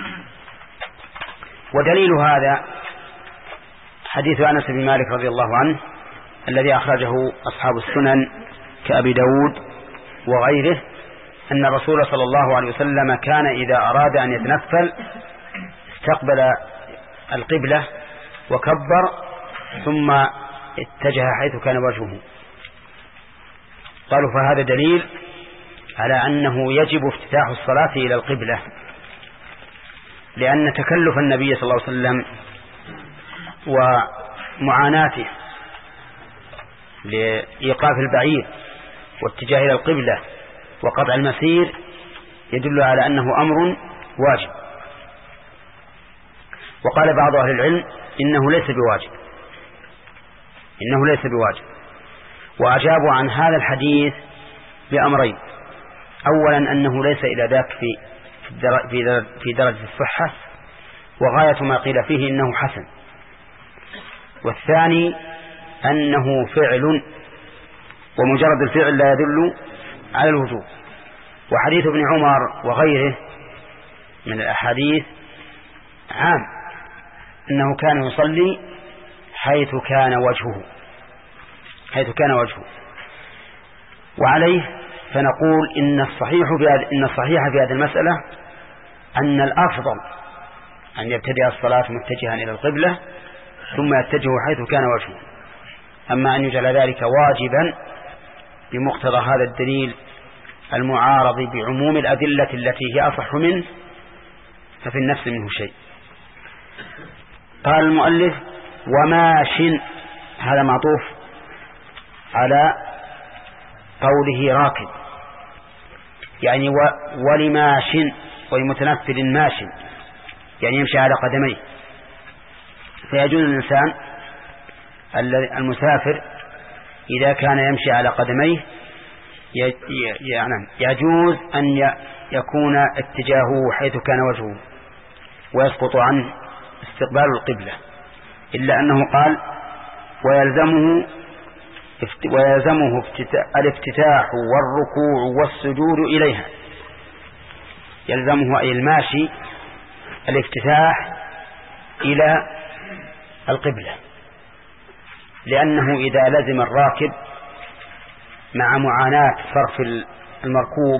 ودليل هذا حديث أنس بن مالك رضي الله عنه الذي أخرجه أصحاب السنن كأبي داود وغيره، أن الرسول صلى الله عليه وسلم كان إذا أراد أن يتنفل استقبل القبلة وكبر ثم اتجه حيث كان وجهه. قالوا فهذا دليل على أنه يجب افتتاح الصلاة إلى القبلة، لأن تكلف النبي صلى الله عليه وسلم ومعاناته لإيقاف البعير واتجاه إلى القبلة وقطع المسير يدل على أنه أمر واجب. وقال بعض أهل العلم إنه ليس بواجب إنه ليس بواجب وأجابوا عن هذا الحديث بأمرين: أولا أنه ليس إلى ذاك في في درجة الصحة، وغاية ما قيل فيه إنه حسن. والثاني أنه فعل، ومجرد الفعل لا يدل على الوجوب. وحديث ابن عمر وغيره من الأحاديث عام، أنه كان يصلي حيث كان وجهه حيث كان وجهه وعليه فنقول إن الصحيح إن الصحيح في هذه المسألة أن الأفضل أن يبتدئ الصلاة متجها إلى القبلة ثم يتجه حيث كان وجهه. أما أن يجعل ذلك واجبا بمقتضى هذا الدليل المعارض بعموم الأدلة التي هي أصح منه ففي النفس منه شيء. قال المؤلف: وماش، هذا معطوف على قوله راكب، يعني ولماش ولمتنفل ماش، يعني يمشي على قدميه. فيجوز الإنسان المسافر إذا كان يمشي على قدميه يعني يجوز أن يكون اتجاهه حيث كان وجهه ويسقط عنه استقبال القبلة، إلا أنه قال: ويلزمه ويلزمه الافتتاح والركوع والسجود إليها. يلزمه أي الماشي الافتتاح إلى القبلة، لأنه إذا لزم الراكب مع معاناة صرف المركوب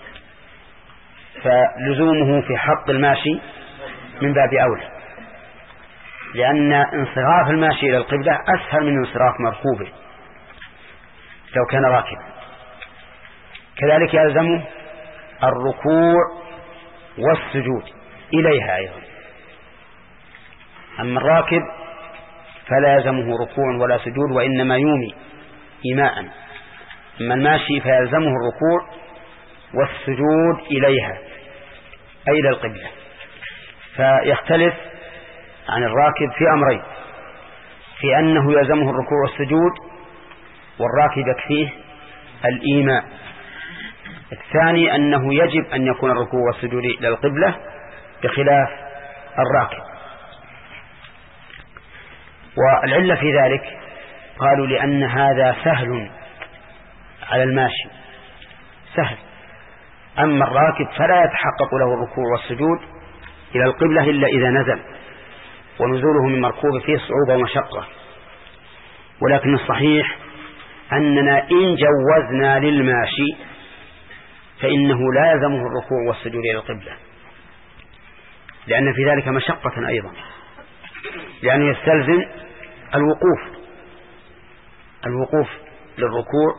فلزومه في حق الماشي من باب أولى، لأن انصراف الماشي إلى القبلة أسهل من انصراف مركوبه لو كان راكبا. كذلك يلزمه الركوع والسجود إليها أيضا. أما الراكب فلا يلزمه ركوع ولا سجود وإنما يومي إيماء. أما الماشي فيلزمه الركوع والسجود إليها أي إلى القبلة. فيختلف عن الراكب في أمرين: في أنه يلزمه الركوع والسجود، والراكب يكفيه الإيماء. الثاني أنه يجب أن يكون الركوع والسجود إلى القبلة بخلاف الراكب. والعلة في ذلك قالوا لأن هذا سهل على الماشي، سهل. أما الراكب فلا يتحقق له الركوع والسجود إلى القبلة إلا إذا نزل، ونزوله من مركوب فيه صعوبة ومشقة. ولكن الصحيح أننا إن جوزنا للماشي فإنه لا يلزمه الركوع والسجود إلى القبلة، لأن في ذلك مشقة أيضا، لأنه يستلزم الوقوف الوقوف للركوع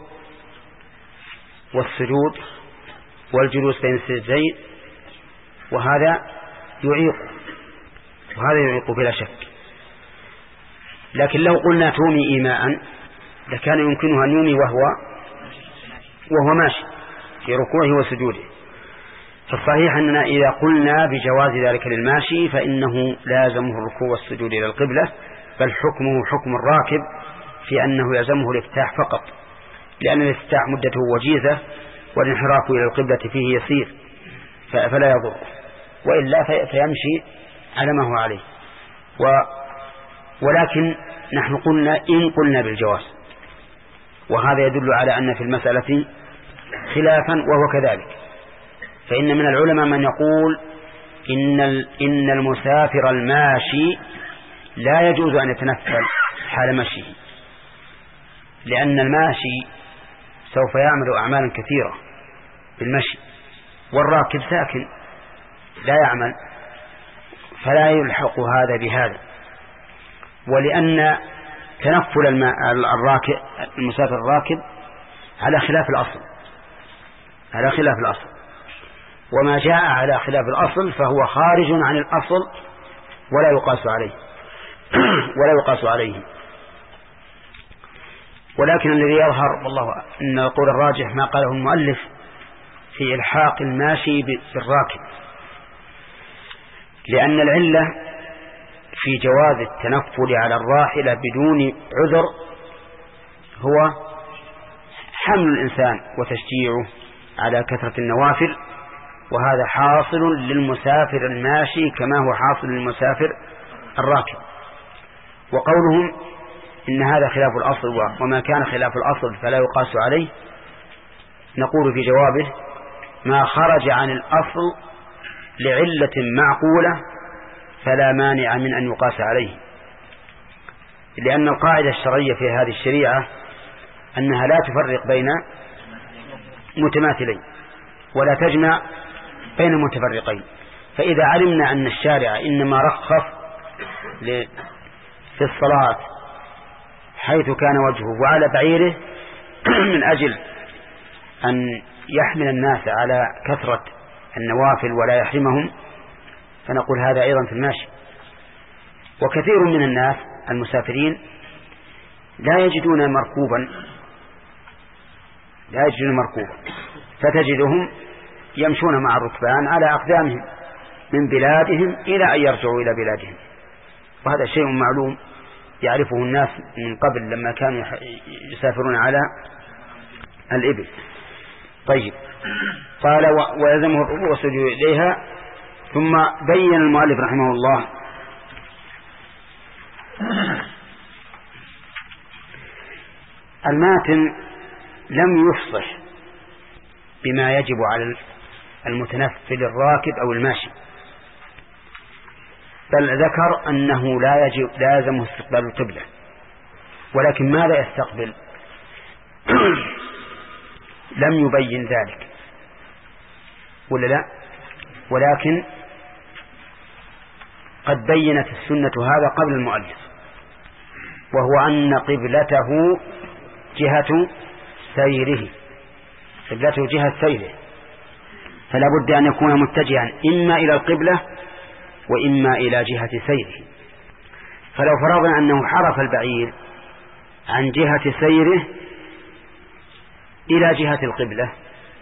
والسجود والجلوس بين السجدين، وهذا يعيق وهذا يعيق بلا شك. لكن لو قلنا تومي إيماء لكان يمكنه أن يومي وهو وهو ماشي في ركوعه وسجوده. فالصحيح أننا إذا قلنا بجواز ذلك للماشي فإنه لازمه الركوع والسجود إلى القبلة، بل حكمه حكم الراكب في أنه يلزمه الافتتاح فقط، لأن الافتتاح مدته وجيزة والانحراف إلى القبلة فيه يسير فلا يضر، وإلا فيمشي على ما هو عليه. و ولكن نحن قلنا إن قلنا بالجواز، وهذا يدل على أن في المسألة خلافا وهو كذلك. فإن من العلماء من يقول إن إن المسافر الماشي لا يجوز أن يتنفل حال مشيه، لأن الماشي سوف يعمل أعمالا كثيرة بالمشي، والراكب ساكن لا يعمل، فلا يلحق هذا بهذا. ولأن تنفل الراكب المسافر الراكب على خلاف الأصل على خلاف الأصل وما جاء على خلاف الأصل فهو خارج عن الأصل ولا يقاس عليه ولا يقاس عليه. ولكن الذي يظهر والله أن القول الراجح ما قاله المؤلف في إلحاق الماشي بالراكب، لأن العلة في جواز التنفل على الراحلة بدون عذر هو حمل الإنسان وتشجيعه على كثرة النوافل، وهذا حاصل للمسافر الماشي كما هو حاصل للمسافر الراكب. وقولهم إن هذا خلاف الأصل وما كان خلاف الأصل فلا يقاس عليه، نقول في جوابه ما خرج عن الأصل لعلة معقولة فلا مانع من أن يقاس عليه، لأن القاعدة الشرعية في هذه الشريعة أنها لا تفرق بين متماثلين ولا تجمع بين متفرقين. فإذا علمنا أن الشارع إنما رخص في الصلاة حيث كان وجهه وعلى بعيره من أجل أن يحمل الناس على كثرة النوافل ولا يحرمهم، فنقول هذا أيضا في الماشي. وكثير من الناس المسافرين لا يجدون مركوبا لا يجدون مركوبا فتجدهم يمشون مع الركبان على أقدامهم من بلادهم إلى أن يرجعوا إلى بلادهم، وهذا شيء معلوم يعرفه الناس من قبل لما كانوا يسافرون على الإبل. طيب، قال ويلزمه الركوع والسجود إليها. ثم بين المؤلف رحمه الله الماتن لم يفصح بما يجب على المتنفل الراكب أو الماشي، بل ذكر أنه لا يجب لازم استقبال القبلة. ولكن ماذا يستقبل؟ لم يبين ذلك ولا لا؟ ولكن قد بينت السنة هذا قبل المؤلف، وهو أن قبلته جهة سيره، قبلته جهة سيره، فلا بد أن يكون متجها إما إلى القبلة وإما إلى جهة سيره. فلو فرضنا أنه حرف البعير عن جهة سيره إلى جهة القبلة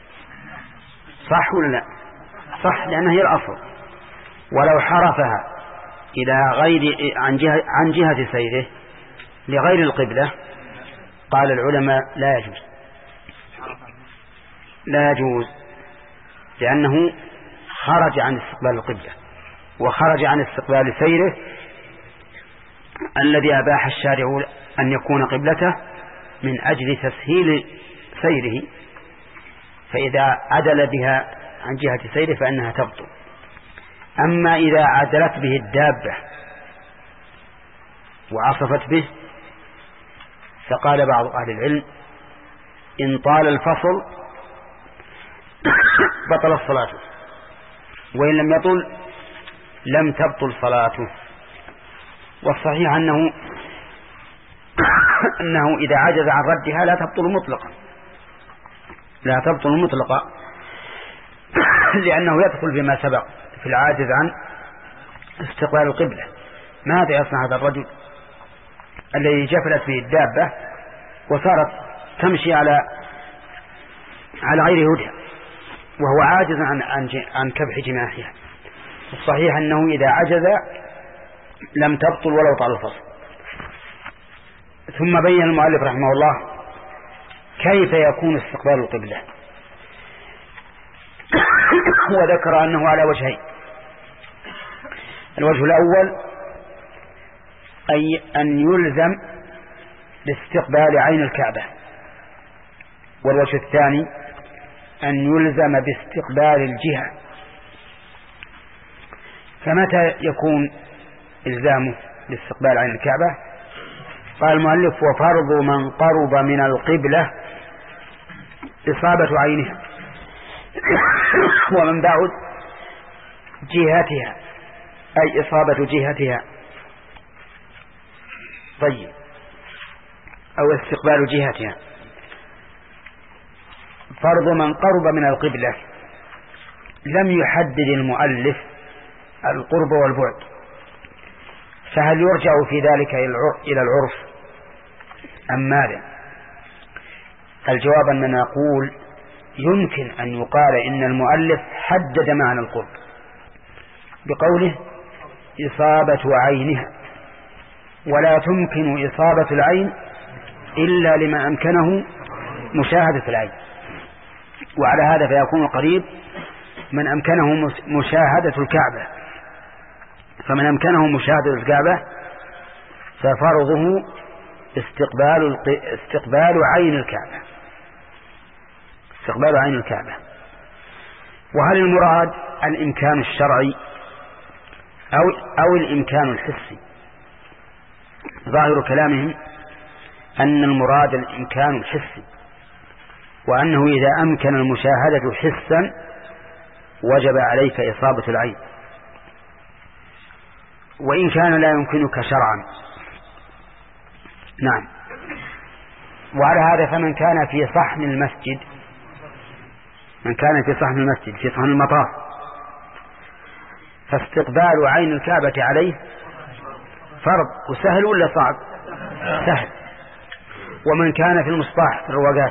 صح ولا لا؟ صح، لأنها هي الأصل. ولو حرفها إلى غير عن جهة, عن جهة سيره لغير القبلة قال العلماء لا يجوز، لا يجوز، لأنه خرج عن استقبال القبلة وخرج عن استقبال سيره الذي أباح الشارع أن يكون قبلته من أجل تسهيل سيره، فإذا عدل بها عن جهة سيره فإنها تبطل. أما إذا عدلت به الدابة وعصفت به فقال بعض أهل العلم إن طال الفصل بطل الصلاة، وإن لم يطل لم تبطل صلاته. والصحيح أنه أنه إذا عجز عن ردها لا تبطل مطلقا، لا تبطل مطلقا، لأنه يدخل بما سبق في العاجز عن استقبال القبلة. ماذا يصنع هذا الرجل الذي جفلت به الدابة وصارت تمشي على على غير هدى وهو عاجز عن عن, عن كبح جناحها؟ الصحيح أنه إذا عجز لم تبطل ولو طال الفصل. ثم بين المؤلف رحمه الله كيف يكون استقبال القبلة، وذكر أنه على وجهين. الوجه الأول أي أن يلزم باستقبال عين الكعبة، والوجه الثاني أن يلزم باستقبال الجهة. فمتى يكون إلزامه باستقبال عين الكعبة؟ قال المؤلف وفرض من قرب من القبلة إصابة عينها ومن بعد جهتها أي إصابة جهتها. طيب، أو استقبال جهتها. فرض من قرب من القبلة لم يحدد المؤلف القرب والبعد، فهل يرجع في ذلك إلى العرف أم ماذا؟ الجواب أننا نقول يمكن أن يقال إن المؤلف حدد معنى القرب بقوله إصابة عينها، ولا تمكن إصابة العين إلا لمن أمكنه مشاهدة العين، وعلى هذا فيكون القريب من أمكنه مشاهدة الكعبة، فمن أمكنه مشاهدة الكعبة ففرضه استقبال استقبال عين الكعبة، استقبال عين الكعبة. وهل المراد الإمكان الشرعي أو أو الإمكان الحسي؟ ظاهر كلامهم أن المراد الإمكان الحسي، وأنه إذا أمكن المشاهدة حسا وجب عليك إصابة العين، وإن كان لا يمكنك شرعا. نعم. وعلى هذا فمن كان في صحن المسجد من كان في صحن المسجد في صحن المطاف فاستقبال عين الكعبة عليه فرض، وسهل ولا صعب؟ سهل. ومن كان في المصباح في الرواقات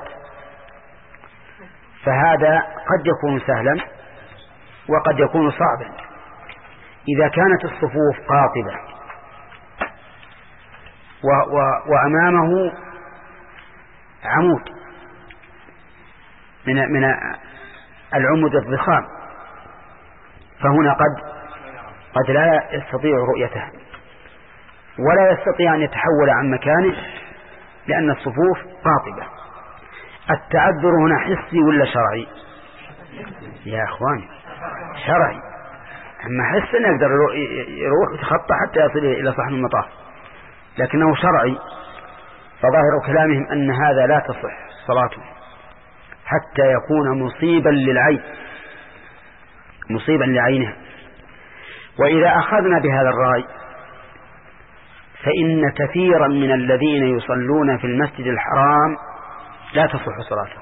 فهذا قد يكون سهلا وقد يكون صعبا. إذا كانت الصفوف قاطبة و و وأمامه عمود من من العمود الضخام فهنا قد قد لا يستطيع رؤيته ولا يستطيع أن يتحول عن مكانه لأن الصفوف قاطبة. التعذر هنا حسي ولا شرعي؟ يا أخواني شرعي. أما حسي يقدر يروح ويتخطى حتى يصل إلى صحن المطاف، لكنه شرعي. فظاهر كلامهم أن هذا لا تصح صلاته حتى يكون مصيبا للعين مصيبا لعينها. وإذا أخذنا بهذا الرأي فإن كثيرا من الذين يصلون في المسجد الحرام لا تصح صلاتهم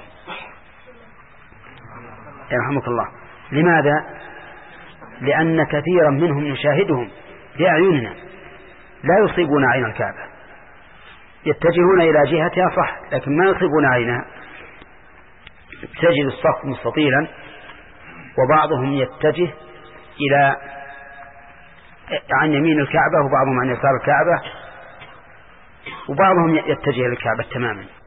يرحمك الله. لماذا؟ لأن كثيرا منهم نشاهدهم بأعيننا لا يصيبون عين الكعبة، يتجهون إلى جهتها صح لكن ما يصيبون عينها. تجد الصف مستطيلا وبعضهم يتجه إلى عن يمين الكعبة وبعضهم عن يسار الكعبة وبعضهم يتجه للكعبة تماما.